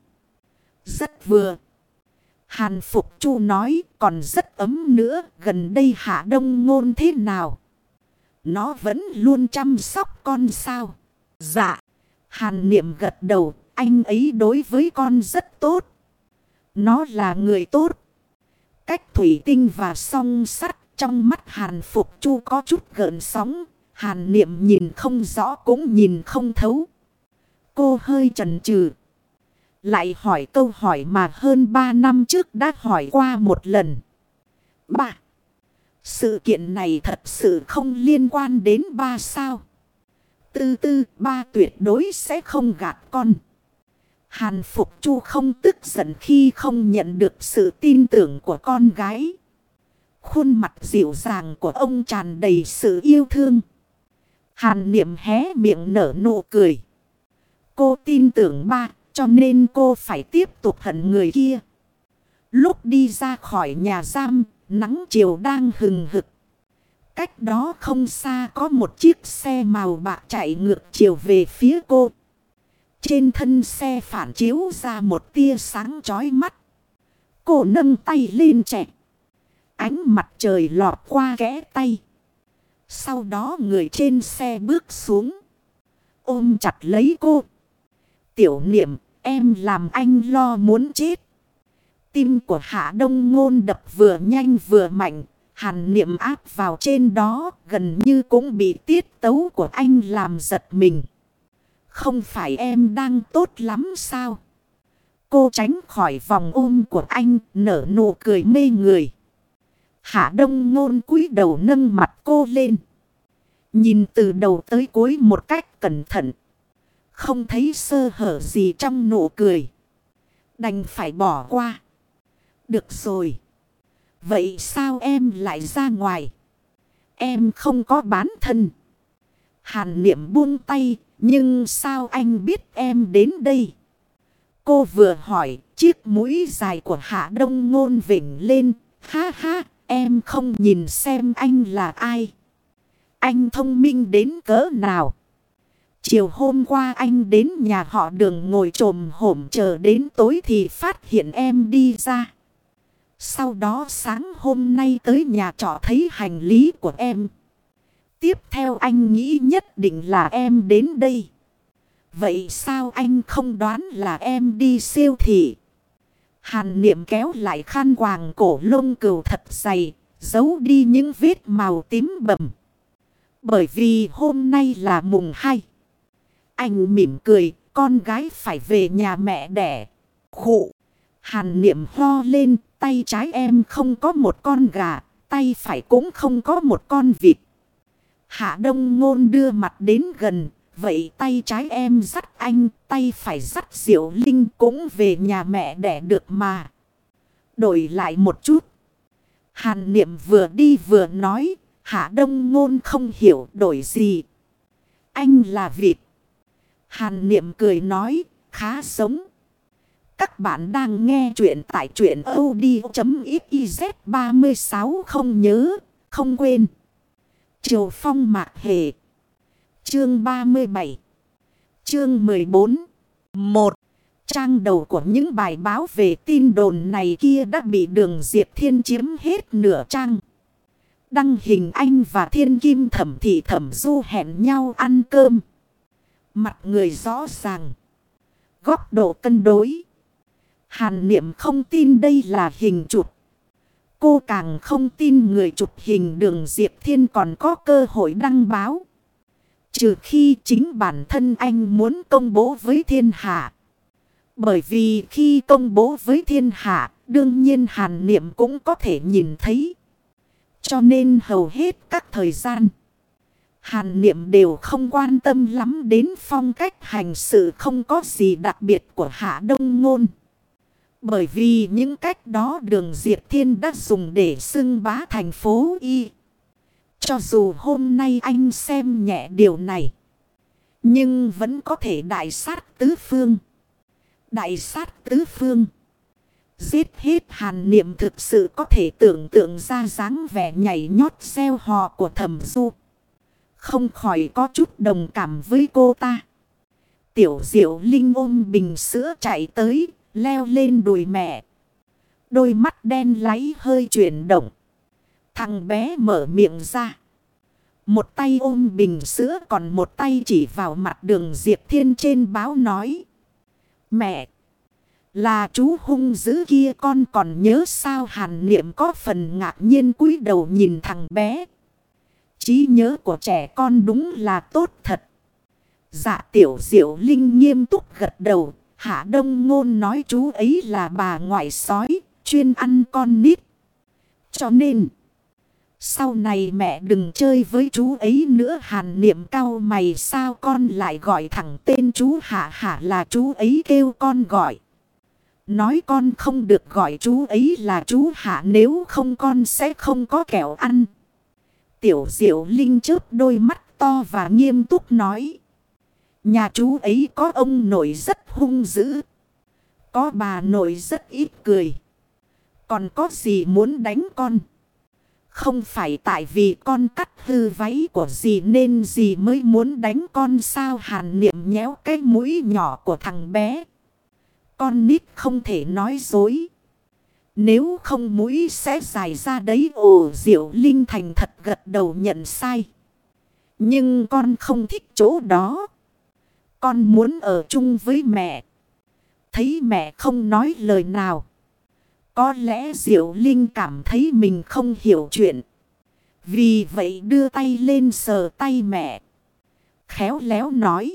Rất vừa. Hàn Phục Chu nói còn rất ấm nữa. Gần đây Hạ Đông Ngôn thế nào? Nó vẫn luôn chăm sóc con sao? Dạ. Hàn Niệm gật đầu. Anh ấy đối với con rất tốt. Nó là người tốt. Cách thủy tinh và song sắt trong mắt Hàn Phục Chu có chút gợn sóng. Hàn Niệm nhìn không rõ cũng nhìn không thấu. Cô hơi chần chừ. Lại hỏi câu hỏi mà hơn ba năm trước đã hỏi qua một lần. Ba. Sự kiện này thật sự không liên quan đến ba sao? Tư Tư, ba tuyệt đối sẽ không gạt con. Hàn Phục Chu không tức giận khi không nhận được sự tin tưởng của con gái. Khuôn mặt dịu dàng của ông tràn đầy sự yêu thương. Hàn Niệm hé miệng nở nụ cười. Cô tin tưởng ba, cho nên cô phải tiếp tục hận người kia. Lúc đi ra khỏi nhà giam, nắng chiều đang hừng hực. Cách đó không xa có một chiếc xe màu bạc chạy ngược chiều về phía cô. Trên thân xe phản chiếu ra một tia sáng chói mắt. Cô nâng tay lên chẹ. Ánh mặt trời lọt qua kẽ tay. Sau đó người trên xe bước xuống. Ôm chặt lấy cô. Tiểu Niệm, em làm anh lo muốn chết. Tim của Hạ Đông Ngôn đập vừa nhanh vừa mạnh. Hàn Niệm áp vào trên đó gần như cũng bị tiết tấu của anh làm giật mình. Không phải em đang tốt lắm sao? Cô tránh khỏi vòng ôm của anh, nở nụ cười mê người. Hạ Đông Ngôn cúi đầu nâng mặt cô lên. Nhìn từ đầu tới cuối một cách cẩn thận. Không thấy sơ hở gì trong nụ cười. Đành phải bỏ qua. Được rồi. Vậy sao em lại ra ngoài? Em không có bán thân. Hàn Niệm buông tay. Nhưng sao anh biết em đến đây? Cô vừa hỏi, chiếc mũi dài của Hạ Đông Ngôn vểnh lên. Ha ha, em không nhìn xem anh là ai. Anh thông minh đến cỡ nào? Chiều hôm qua anh đến nhà họ Đường ngồi chồm hổm chờ đến tối thì phát hiện em đi ra. Sau đó sáng hôm nay tới nhà trọ thấy hành lý của em. Tiếp theo anh nghĩ nhất định là em đến đây. Vậy sao anh không đoán là em đi siêu thị? Hàn Niệm kéo lại khăn quàng cổ lông cừu thật dày, giấu đi những vết màu tím bầm. Bởi vì hôm nay là mùng hai. Anh mỉm cười, con gái phải về nhà mẹ đẻ. Khụ. Hàn Niệm ho lên, tay trái em không có một con gà, tay phải cũng không có một con vịt. Hạ Đông Ngôn đưa mặt đến gần. Vậy tay trái em dắt anh, tay phải dắt Diệu Linh cũng về nhà mẹ đẻ được mà. Đổi lại một chút. Hàn Niệm vừa đi vừa nói. Hạ Đông Ngôn không hiểu đổi gì. Anh là vịt. Hàn Niệm cười nói, khá giống. Các bạn đang nghe chuyện tại truyện audio chấm xyz ba mươi sáu không nhớ. không quên. Triều phong mạc hệ. Chương ba mươi bảy. Chương mười bốn. một. Trang đầu của những bài báo về tin đồn này kia đã bị Đường Diệp Thiên chiếm hết nửa trang. Đăng hình anh và Thiên Kim Thẩm Thị Thẩm Du hẹn nhau ăn cơm. Mặt người rõ ràng. Góc độ cân đối. Hàn Niệm không tin đây là hình chụp. Cô càng không tin người chụp hình Đường Diệp Thiên còn có cơ hội đăng báo. Trừ khi chính bản thân anh muốn công bố với thiên hạ. Bởi vì khi công bố với thiên hạ, đương nhiên Hàn Niệm cũng có thể nhìn thấy. Cho nên hầu hết các thời gian, Hàn Niệm đều không quan tâm lắm đến phong cách hành sự không có gì đặc biệt của Hạ Đông Ngôn. Bởi vì những cách đó Đường Diệp Thiên đã dùng để xưng bá thành phố Y. Cho dù hôm nay anh xem nhẹ điều này, nhưng vẫn có thể đại sát tứ phương. Đại sát tứ phương. Giết hết Hàn Niệm thực sự có thể tưởng tượng ra dáng vẻ nhảy nhót reo hò của Thẩm Du. Không khỏi có chút đồng cảm với cô ta. Tiểu Diệu Linh ôm bình sữa chạy tới, leo lên đùi mẹ. Đôi mắt đen láy hơi chuyển động. Thằng bé mở miệng ra. Một tay ôm bình sữa còn một tay chỉ vào mặt Đường Diệp Thiên trên báo nói. Mẹ! Là chú hung dữ kia con còn nhớ sao? Hàn Niệm có phần ngạc nhiên cúi đầu nhìn thằng bé. Trí nhớ của trẻ con đúng là tốt thật. Dạ Tiểu Diệu Linh nghiêm túc gật đầu. Hạ Đông Ngôn nói chú ấy là bà ngoại sói, chuyên ăn con nít. Cho nên, sau này mẹ đừng chơi với chú ấy nữa. Hàn Niệm cau mày, sao con lại gọi thẳng tên chú Hạ? Hạ là chú ấy kêu con gọi. Nói con không được gọi chú ấy là chú Hạ, nếu không con sẽ không có kẹo ăn. Tiểu Diệu Linh chớp đôi mắt to và nghiêm túc nói. Nhà chú ấy có ông nội rất hung dữ. Có bà nội rất ít cười. Còn có gì muốn đánh con? Không phải tại vì con cắt hư váy của dì nên dì mới muốn đánh con sao? Hàn Niệm nhéo cái mũi nhỏ của thằng bé. Con nít không thể nói dối. Nếu không mũi sẽ dài ra đấy. Ồ, Diệu Linh thành thật gật đầu nhận sai. Nhưng con không thích chỗ đó. Con muốn ở chung với mẹ. Thấy mẹ không nói lời nào. Có lẽ Diệu Linh cảm thấy mình không hiểu chuyện. Vì vậy đưa tay lên sờ tay mẹ. Khéo léo nói.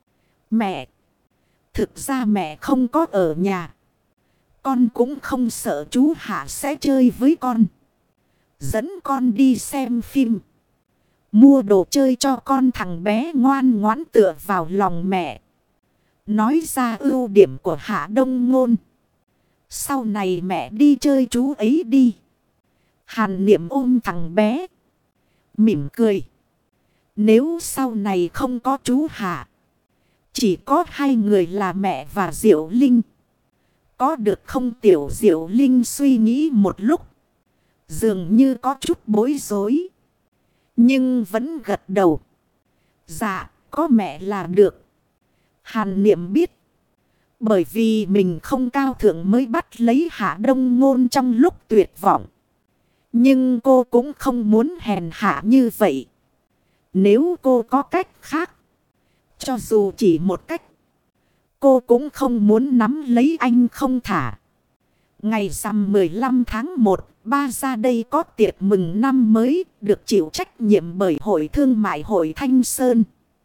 Mẹ! Thực ra mẹ không có ở nhà. Con cũng không sợ chú Hạ sẽ chơi với con. Dẫn con đi xem phim. Mua đồ chơi cho con. Thằng bé ngoan ngoãn tựa vào lòng mẹ. Nói ra ưu điểm của Hạ Đông Ngôn. Sau này mẹ đi chơi chú ấy đi. Hàn Niệm ôm thằng bé. Mỉm cười. Nếu sau này không có chú Hạ. Chỉ có hai người là mẹ và Diệu Linh. Có được không? Tiểu Diệu Linh suy nghĩ một lúc. Dường như có chút bối rối. Nhưng vẫn gật đầu. Dạ, có mẹ là được. Hàn Niệm biết. Bởi vì mình không cao thượng mới bắt lấy Hạ Đông Ngôn trong lúc tuyệt vọng. Nhưng cô cũng không muốn hèn hạ như vậy. Nếu cô có cách khác. Cho dù chỉ một cách. Cô cũng không muốn nắm lấy anh không thả. Ngày rằm mười lăm tháng một, ba ra đây có tiệc mừng năm mới, được chịu trách nhiệm bởi Hội Thương mại Hội Thanh Sơn.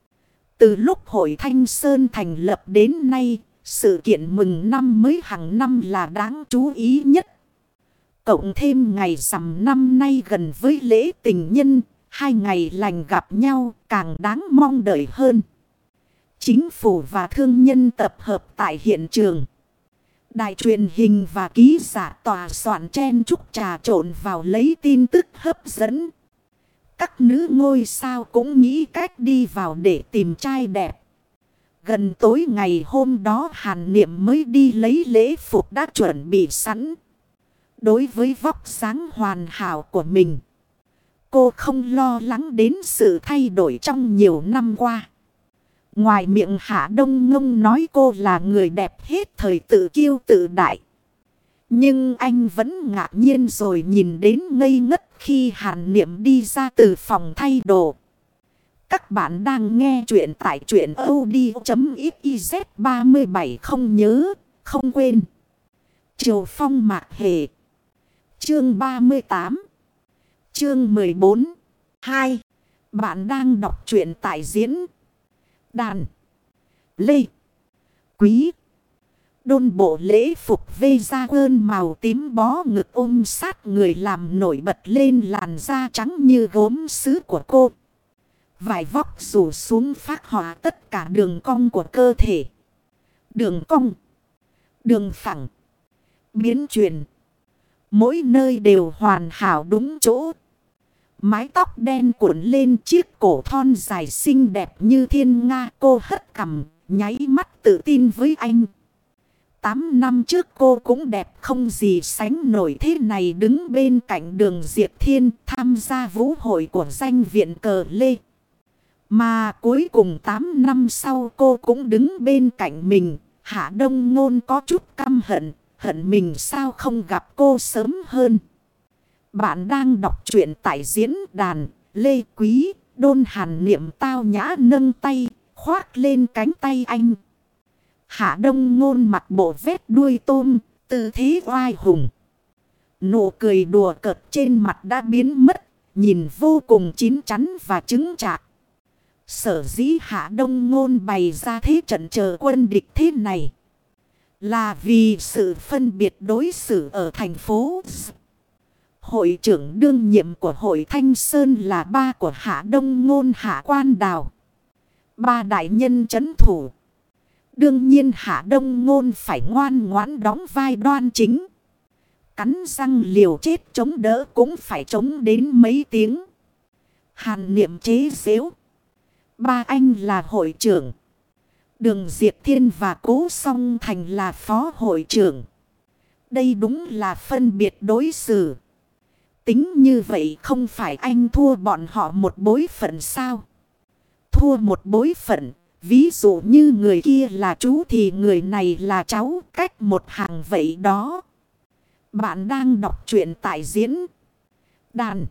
Từ lúc Hội Thanh Sơn thành lập đến nay, sự kiện mừng năm mới hàng năm là đáng chú ý nhất. Cộng thêm ngày rằm năm nay gần với lễ tình nhân, hai ngày lành gặp nhau càng đáng mong đợi hơn. Chính phủ và thương nhân tập hợp tại hiện trường. Đài truyền hình và ký giả tòa soạn chen chúc trà trộn vào lấy tin tức hấp dẫn. Các nữ ngôi sao cũng nghĩ cách đi vào để tìm trai đẹp. Gần tối ngày hôm đó Hàn Niệm mới đi lấy lễ phục đã chuẩn bị sẵn. Đối với vóc dáng hoàn hảo của mình, Cô không lo lắng đến sự thay đổi trong nhiều năm qua. Ngoài miệng Hạ Đông Ngông nói cô là người đẹp hết thời tự kiêu tự đại. Nhưng anh vẫn ngạc nhiên rồi nhìn đến ngây ngất khi Hàn Niệm đi ra từ phòng thay đồ. Các bạn đang nghe chuyện tại truyện audio.xyz ba mươi bảy không nhớ, không quên. Triều Phong Mạc Hề. Chương ba mươi tám. Chương mười bốn. hai. Bạn đang đọc truyện tại diễn đàn Lê Quý. Đôn bộ lễ phục vê da ơn màu tím bó ngực ôm sát người làm nổi bật lên làn da trắng như gốm sứ của cô. Vải vóc rủ xuống phác họa tất cả đường cong của cơ thể. Đường cong, đường phẳng, biến chuyển. Mỗi nơi đều hoàn hảo đúng chỗ. Mái tóc đen cuộn lên chiếc cổ thon dài xinh đẹp như thiên nga. Cô hất cằm, nháy mắt tự tin với anh. Tám năm trước cô cũng đẹp không gì sánh nổi thế này, đứng bên cạnh Đường Diệp Thiên tham gia vũ hội của danh viện cờ lê. Mà cuối cùng tám năm sau cô cũng đứng bên cạnh mình. Hạ Đông Ngôn có chút căm hận, hận mình sao không gặp cô sớm hơn. Bạn đang đọc truyện tại diễn đàn Lê Quý. Đôn Hàn Niệm tao nhã nâng tay, khoác lên cánh tay anh. Hạ Đông Ngôn mặt bộ vết đuôi tôm, tư thế oai hùng. Nụ cười đùa cợt trên mặt đã biến mất, nhìn vô cùng chín chắn và chứng chạc. Sở dĩ Hạ Đông Ngôn bày ra thế trận chờ quân địch thế này là vì sự phân biệt đối xử ở thành phố. Hội trưởng đương nhiệm của hội Thanh Sơn là ba của Hạ Đông Ngôn, Hạ Quan Đào. Ba đại nhân trấn thủ. Đương nhiên Hạ Đông Ngôn phải ngoan ngoãn đóng vai đoan chính. Cắn răng liều chết chống đỡ cũng phải chống đến mấy tiếng. Hàn Niệm chế giễu. Ba anh là hội trưởng. Đường Diệp Thiên và Cố Song Thành là phó hội trưởng. Đây đúng là phân biệt đối xử. Tính như vậy không phải anh thua bọn họ một bối phận sao? Thua một bối phận. Ví dụ như người kia là chú thì người này là cháu, cách một hàng vậy đó. Bạn đang đọc truyện tại diễn đàn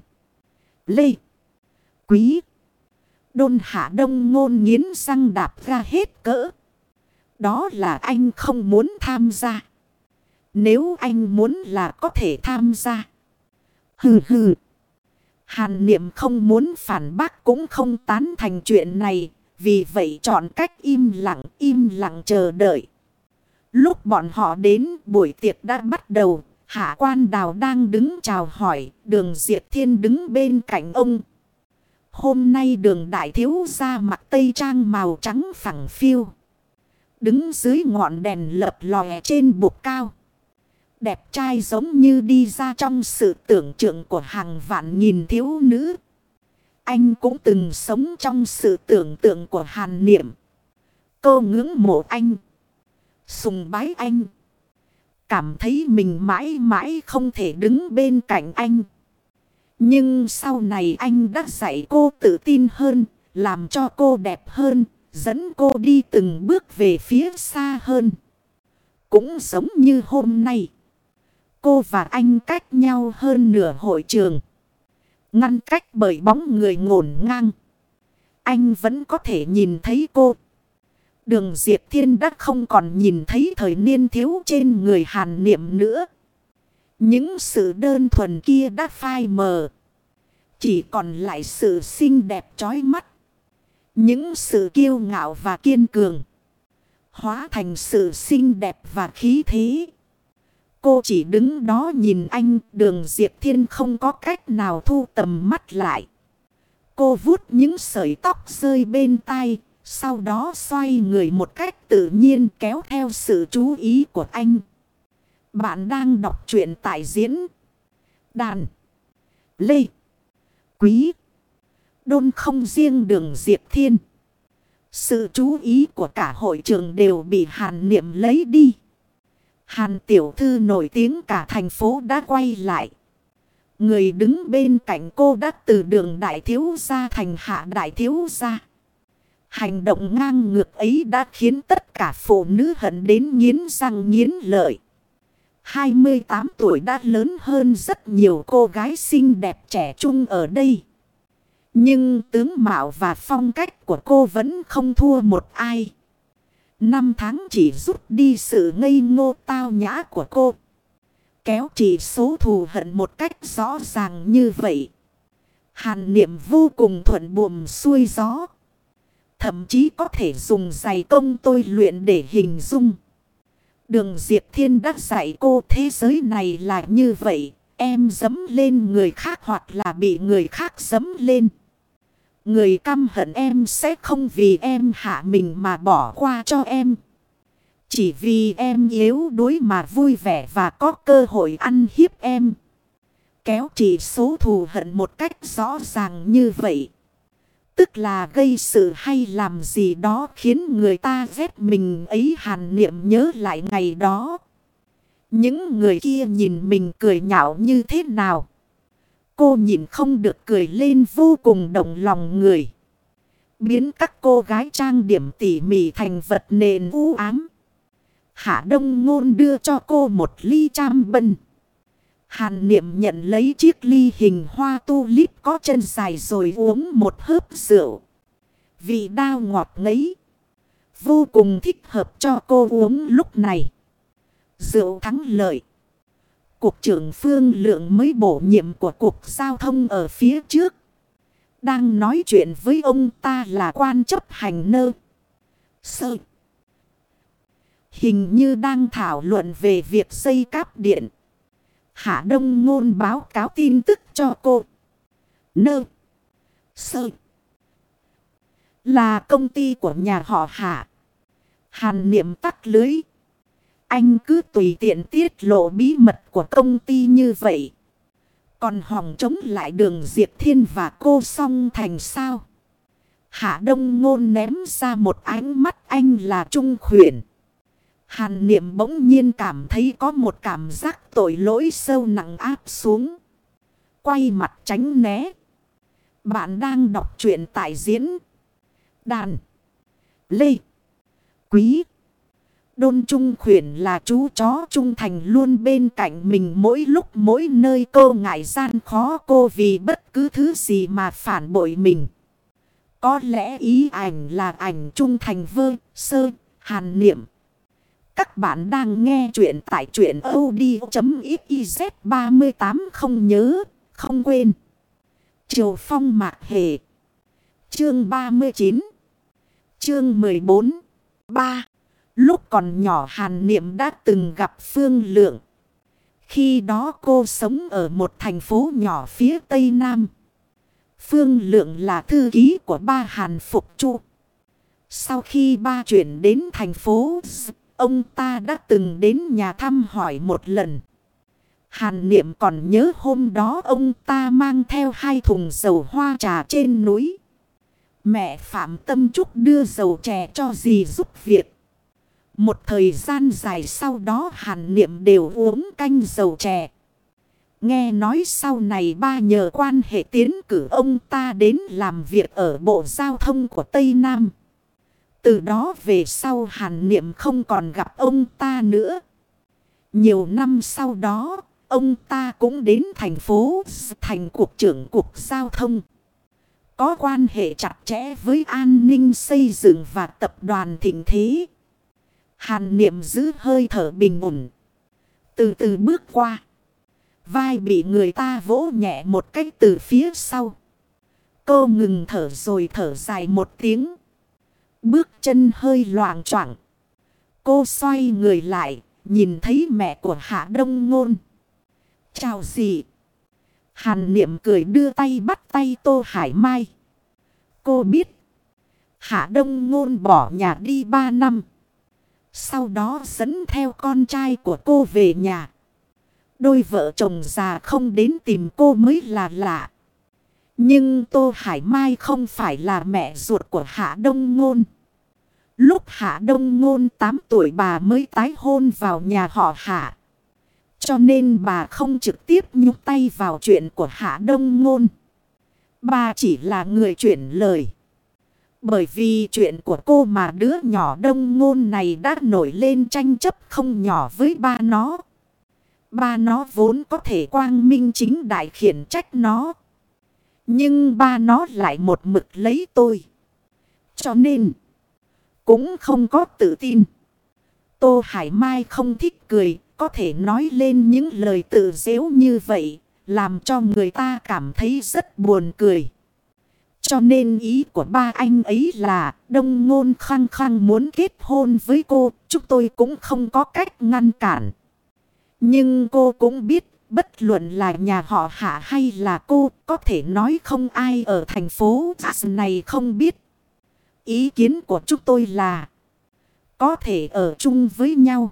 Lê Quý. Đôn Hạ Đông Ngôn nghiến răng đạp ra hết cỡ. Đó là anh không muốn tham gia. Nếu anh muốn là có thể tham gia. Hừ hừ. Hàn Niệm không muốn phản bác cũng không tán thành chuyện này. Vì vậy chọn cách im lặng, im lặng chờ đợi. Lúc bọn họ đến, buổi tiệc đã bắt đầu. Hạ Quan Đào đang đứng chào hỏi, Đường Diệp Thiên đứng bên cạnh ông. Hôm nay Đường đại thiếu gia mặc tây trang màu trắng phẳng phiu. Đứng dưới ngọn đèn lập lòe trên bục cao. Đẹp trai giống như đi ra trong sự tưởng tượng của hàng vạn nghìn thiếu nữ. Anh cũng từng sống trong sự tưởng tượng của Hàn Niệm. Cô ngưỡng mộ anh. Sùng bái anh. Cảm thấy mình mãi mãi không thể đứng bên cạnh anh. Nhưng sau này anh đã dạy cô tự tin hơn. Làm cho cô đẹp hơn. Dẫn cô đi từng bước về phía xa hơn. Cũng giống như hôm nay. Cô và anh cách nhau hơn nửa hội trường. Ngăn cách bởi bóng người ngổn ngang. Anh vẫn có thể nhìn thấy cô. Đường Diệp Thiên đã không còn nhìn thấy thời niên thiếu trên người Hàn Niệm nữa. Những sự đơn thuần kia đã phai mờ. Chỉ còn lại sự xinh đẹp chói mắt. Những sự kiêu ngạo và kiên cường. Hóa thành sự xinh đẹp và khí thế. Cô chỉ đứng đó nhìn anh. Đường Diệp Thiên không có cách nào thu tầm mắt lại. Cô vuốt những sợi tóc rơi bên tai. Sau đó xoay người một cách tự nhiên kéo theo sự chú ý của anh. Bạn đang đọc truyện tại diễn đàn Lê Quý. Đôn không riêng Đường Diệp Thiên. Sự chú ý của cả hội trường đều bị Hàn Niệm lấy đi. Hàn tiểu thư nổi tiếng cả thành phố đã quay lại. Người đứng bên cạnh cô đã từ đường đại thiếu gia thành hạ đại thiếu gia. Hành động ngang ngược ấy đã khiến tất cả phụ nữ hận đến nghiến răng nghiến lợi. hai mươi tám tuổi đã lớn hơn rất nhiều cô gái xinh đẹp trẻ trung ở đây. Nhưng tướng mạo và phong cách của cô vẫn không thua một ai. Năm tháng chỉ rút đi sự ngây ngô tao nhã của cô. Kéo chỉ số thù hận một cách rõ ràng như vậy. Hàn Niệm vô cùng thuận buồm xuôi gió. Thậm chí có thể dùng giày công tôi luyện để hình dung. Đường Diệp Thiên đã dạy cô thế giới này là như vậy. Em dẫm lên người khác hoặc là bị người khác dẫm lên. Người căm hận em sẽ không vì em hạ mình mà bỏ qua cho em. Chỉ vì em yếu đuối mà vui vẻ và có cơ hội ăn hiếp em. Kéo chỉ số thù hận một cách rõ ràng như vậy. Tức là gây sự hay làm gì đó khiến người ta ghét mình ấy. Hàn Niệm nhớ lại ngày đó. Những người kia nhìn mình cười nhạo như thế nào. Cô nhìn không được cười lên vô cùng động lòng người. Biến các cô gái trang điểm tỉ mỉ thành vật nền u ám. Hạ Đông Ngôn đưa cho cô một ly cham bân. Hàn Niệm nhận lấy chiếc ly hình hoa tulip có chân dài rồi uống một hớp rượu. Vị đao ngọt ngấy. Vô cùng thích hợp cho cô uống lúc này. Rượu thắng lợi. Cục trưởng Phương Lượng mới bổ nhiệm của Cục Giao thông ở phía trước. Đang nói chuyện với ông ta là quan chấp hành nơ. Sơ. Hình như đang thảo luận về việc xây cáp điện. Hạ Đông Ngôn báo cáo tin tức cho cô. Nơ. Sơ. Là công ty của nhà họ Hạ. Hàn Niệm tắt lưới. Anh cứ tùy tiện tiết lộ bí mật của công ty như vậy. Còn hòng chống lại Đường Diệp Thiên và cô Song Thành sao? Hạ Đông Ngôn ném ra một ánh mắt anh là trung khuyển. Hàn Niệm bỗng nhiên cảm thấy có một cảm giác tội lỗi sâu nặng áp xuống. Quay mặt tránh né. Bạn đang đọc truyện tại diễn đàn Lê Quý. Đôn Trung Khuyển là chú chó trung thành luôn bên cạnh mình mỗi lúc mỗi nơi. Cô ngại gian khó cô vì bất cứ thứ gì mà phản bội mình. Có lẽ ý ảnh là ảnh trung thành vơ sơ Hàn Niệm. Các bạn đang nghe chuyện tại truyện audio.xyz ba mươi tám. Không nhớ, không quên. Triều Phong Mạc Hề. Chương ba mươi chín. Chương mười bốn. ba. Lúc còn nhỏ Hàn Niệm đã từng gặp Phương Lượng. Khi đó cô sống ở một thành phố nhỏ phía Tây Nam. Phương Lượng là thư ký của ba Hàn Phục Chu. Sau khi ba chuyển đến thành phố, ông ta đã từng đến nhà thăm hỏi một lần. Hàn Niệm còn nhớ hôm đó ông ta mang theo hai thùng dầu hoa trà trên núi. Mẹ Phạm Tâm Trúc đưa dầu chè cho dì giúp việc. Một thời gian dài sau đó Hàn Niệm đều uống canh dầu chè. Nghe nói sau này ba nhờ quan hệ tiến cử ông ta đến làm việc ở Bộ Giao thông của Tây Nam. Từ đó về sau Hàn Niệm không còn gặp ông ta nữa. Nhiều năm sau đó, ông ta cũng đến thành phố thành cục trưởng Cục Giao thông. Có quan hệ chặt chẽ với an ninh xây dựng và tập đoàn Thịnh Thế. Hàn Niệm giữ hơi thở bình ổn. Từ từ bước qua. Vai bị người ta vỗ nhẹ một cách từ phía sau. Cô ngừng thở rồi thở dài một tiếng. Bước chân hơi loạng choạng. Cô xoay người lại. Nhìn thấy mẹ của Hạ Đông Ngôn. Chào dì. Hàn Niệm cười đưa tay bắt tay Tô Hải Mai. Cô biết. Hạ Đông Ngôn bỏ nhà đi ba năm. Sau đó dẫn theo con trai của cô về nhà. Đôi vợ chồng già không đến tìm cô mới là lạ. Nhưng Tô Hải Mai không phải là mẹ ruột của Hạ Đông Ngôn. Lúc Hạ Đông Ngôn tám tuổi bà mới tái hôn vào nhà họ Hạ. Cho nên bà không trực tiếp nhúc tay vào chuyện của Hạ Đông Ngôn. Bà chỉ là người chuyển lời. Bởi vì chuyện của cô mà đứa nhỏ Đông Ngôn này đã nổi lên tranh chấp không nhỏ với ba nó. Ba nó vốn có thể quang minh chính đại khiển trách nó. Nhưng ba nó lại một mực lấy tôi. Cho nên cũng không có tự tin. Tô Hải Mai không thích cười. Có thể nói lên những lời tự giễu như vậy. Làm cho người ta cảm thấy rất buồn cười. Cho nên ý của ba anh ấy là Đông Ngôn khăng khăng muốn kết hôn với cô. Chúng tôi cũng không có cách ngăn cản. Nhưng cô cũng biết bất luận là nhà họ Hạ hay là cô có thể nói không ai ở thành phố này không biết. Ý kiến của chúng tôi là có thể ở chung với nhau.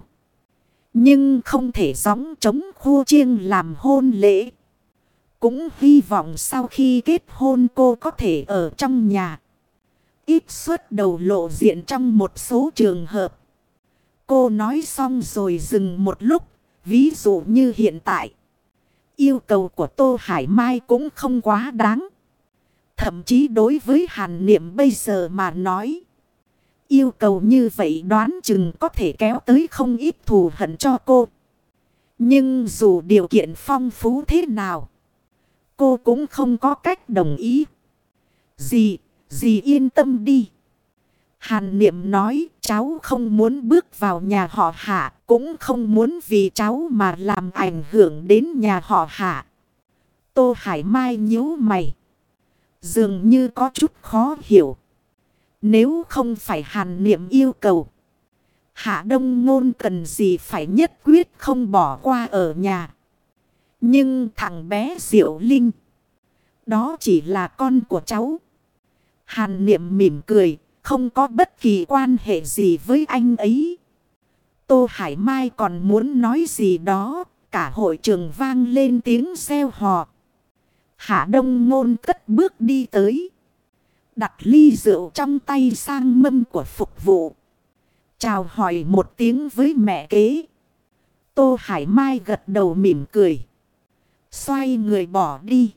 Nhưng không thể gióng trống khua chiêng làm hôn lễ. Cũng hy vọng sau khi kết hôn cô có thể ở trong nhà. Ít suất đầu lộ diện trong một số trường hợp. Cô nói xong rồi dừng một lúc. Ví dụ như hiện tại. Yêu cầu của Tô Hải Mai cũng không quá đáng. Thậm chí đối với Hàn Niệm bây giờ mà nói. Yêu cầu như vậy đoán chừng có thể kéo tới không ít thù hận cho cô. Nhưng dù điều kiện phong phú thế nào. Cô cũng không có cách đồng ý. Dì, dì yên tâm đi. Hàn Niệm nói cháu không muốn bước vào nhà họ Hạ. Cũng không muốn vì cháu mà làm ảnh hưởng đến nhà họ Hạ. Tô Hải Mai nhíu mày. Dường như có chút khó hiểu. Nếu không phải Hàn Niệm yêu cầu. Hạ Đông Ngôn cần gì phải nhất quyết không bỏ qua ở nhà. Nhưng thằng bé Diệu Linh. Đó chỉ là con của cháu. Hàn Niệm mỉm cười. Không có bất kỳ quan hệ gì với anh ấy. Tô Hải Mai còn muốn nói gì đó. Cả hội trường vang lên tiếng reo hò. Hạ Đông Ngôn cất bước đi tới. Đặt ly rượu trong tay sang mâm của phục vụ. Chào hỏi một tiếng với mẹ kế. Tô Hải Mai gật đầu mỉm cười. Xoay người bỏ đi.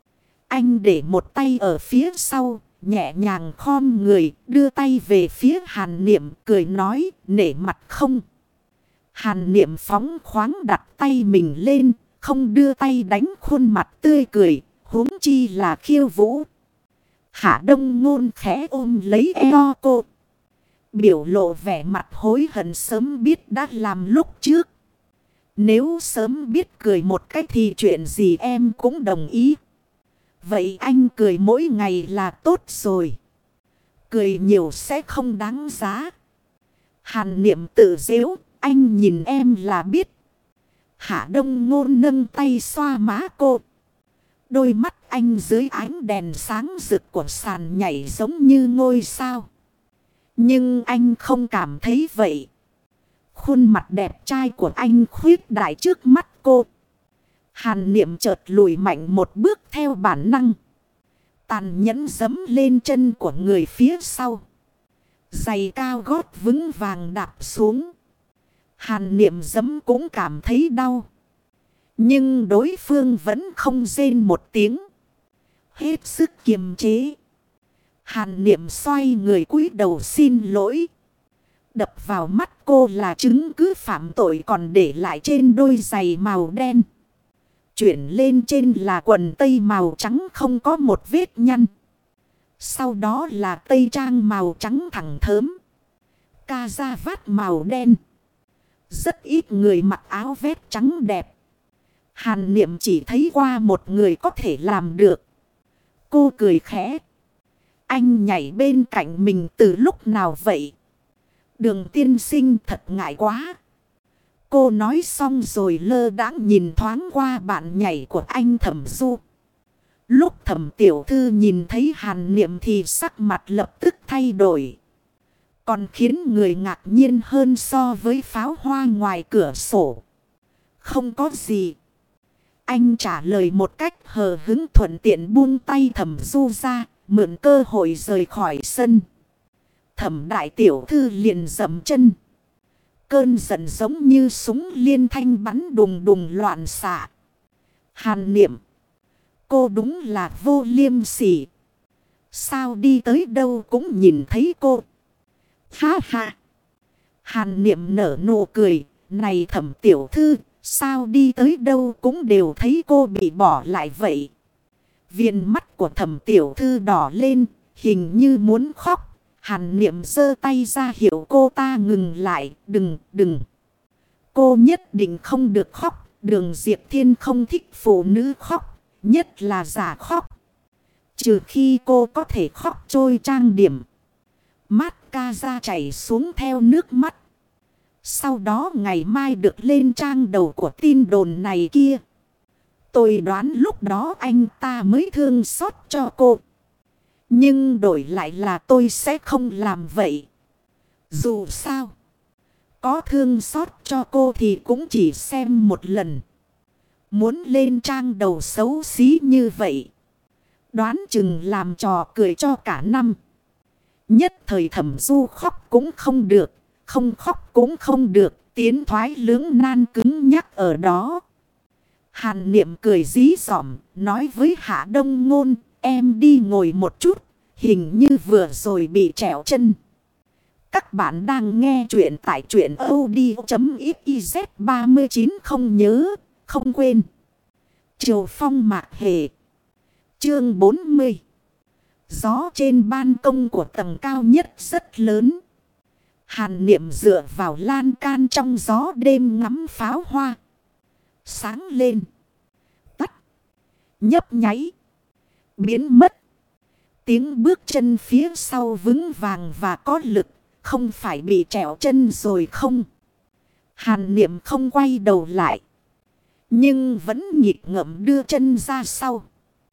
Anh để một tay ở phía sau. Nhẹ nhàng khom người. Đưa tay về phía Hàn Niệm. Cười nói nể mặt không. Hàn Niệm phóng khoáng đặt tay mình lên. Không đưa tay đánh khuôn mặt tươi cười. Huống chi là khiêu vũ. Hạ Đông Ngôn khẽ ôm lấy eo cô. Biểu lộ vẻ mặt hối hận sớm biết đã làm lúc trước. Nếu sớm biết cười một cách thì chuyện gì em cũng đồng ý. Vậy anh cười mỗi ngày là tốt rồi. Cười nhiều sẽ không đáng giá. Hàn Niệm tự giễu, anh nhìn em là biết. Hạ Đông Ngôn nâng tay xoa má cô. Đôi mắt anh dưới ánh đèn sáng rực của sàn nhảy giống như ngôi sao. Nhưng anh không cảm thấy vậy. Khuôn mặt đẹp trai của anh khuyết đại trước mắt cô. Hàn Niệm chợt lùi mạnh một bước theo bản năng. Tàn nhẫn giẫm lên chân của người phía sau. Giày cao gót vững vàng đạp xuống. Hàn Niệm giẫm cũng cảm thấy đau. Nhưng đối phương vẫn không rên một tiếng. Hết sức kiềm chế. Hàn Niệm xoay người cúi đầu xin lỗi. Đập vào mắt cô là chứng cứ phạm tội còn để lại trên đôi giày màu đen. Chuyển lên trên là quần tây màu trắng không có một vết nhăn. Sau đó là tây trang màu trắng thẳng thớm. Ca da vát màu đen. Rất ít người mặc áo vest trắng đẹp. Hàn Niệm chỉ thấy qua một người có thể làm được. Cô cười khẽ. Anh nhảy bên cạnh mình từ lúc nào vậy? Đường tiên sinh thật ngại quá. Cô nói xong rồi lơ đãng nhìn thoáng qua bạn nhảy của anh Thẩm Du. Lúc Thẩm tiểu thư nhìn thấy Hàn Niệm thì sắc mặt lập tức thay đổi. Còn khiến người ngạc nhiên hơn so với pháo hoa ngoài cửa sổ. Không có gì. Anh trả lời một cách hờ hứng thuận tiện buông tay Thẩm Du ra, mượn cơ hội rời khỏi sân. Thẩm đại tiểu thư liền dậm chân. cơn giận giống như súng liên thanh bắn đùng đùng loạn xạ. Hàn Niệm, cô đúng là vô liêm sỉ. Sao đi tới đâu cũng nhìn thấy cô. Ha ha. Hàn Niệm nở nụ cười. Này Thẩm tiểu thư, sao đi tới đâu cũng đều thấy cô bị bỏ lại vậy. Viền mắt của Thẩm tiểu thư đỏ lên, hình như muốn khóc. Hàn Niệm giơ tay ra hiệu cô ta ngừng lại. Đừng, đừng. Cô nhất định không được khóc. Đường Diệp Thiên không thích phụ nữ khóc, nhất là giả khóc. Trừ khi cô có thể khóc trôi trang điểm. Mát ca ra chảy xuống theo nước mắt. Sau đó ngày mai được lên trang đầu của tin đồn này kia. Tôi đoán lúc đó anh ta mới thương xót cho cô. Nhưng đổi lại là tôi sẽ không làm vậy. Dù sao, có thương xót cho cô thì cũng chỉ xem một lần. Muốn lên trang đầu xấu xí như vậy, đoán chừng làm trò cười cho cả năm. Nhất thời Thẩm Du khóc cũng không được, không khóc cũng không được, tiến thoái lưỡng nan cứng nhắc ở đó. Hàn Niệm cười dí dỏm, nói với Hạ Đông Ngôn, em đi ngồi một chút, hình như vừa rồi bị trẹo chân. Các bạn đang nghe chuyện tại truyện audio.xyz ba mươi chín, không nhớ, không quên. Triều Phong Mạc Hề. Chương bốn mươi. Gió trên ban công của tầng cao nhất rất lớn. Hàn Niệm dựa vào lan can trong gió đêm ngắm pháo hoa. Sáng lên. Tắt. Nhấp nháy. Biến mất. Tiếng bước chân phía sau vững vàng và có lực. Không phải bị trẹo chân rồi không? Hàn Niệm không quay đầu lại. Nhưng vẫn nhịp ngậm đưa chân ra sau.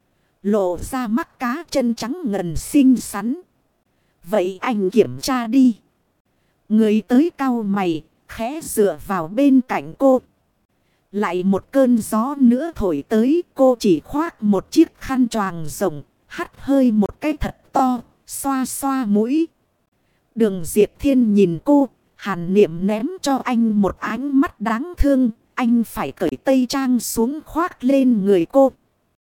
Lộ ra mắt cá chân trắng ngần xinh xắn. Vậy anh kiểm tra đi. Người tới cau mày, khẽ dựa vào bên cạnh cô. Lại một cơn gió nữa thổi tới, cô chỉ khoác một chiếc khăn choàng rộng, hắt hơi một cái thật to, xoa xoa mũi. Đường Diệp Thiên nhìn cô, Hàn Niệm ném cho anh một ánh mắt đáng thương, anh phải cởi tây trang xuống khoác lên người cô.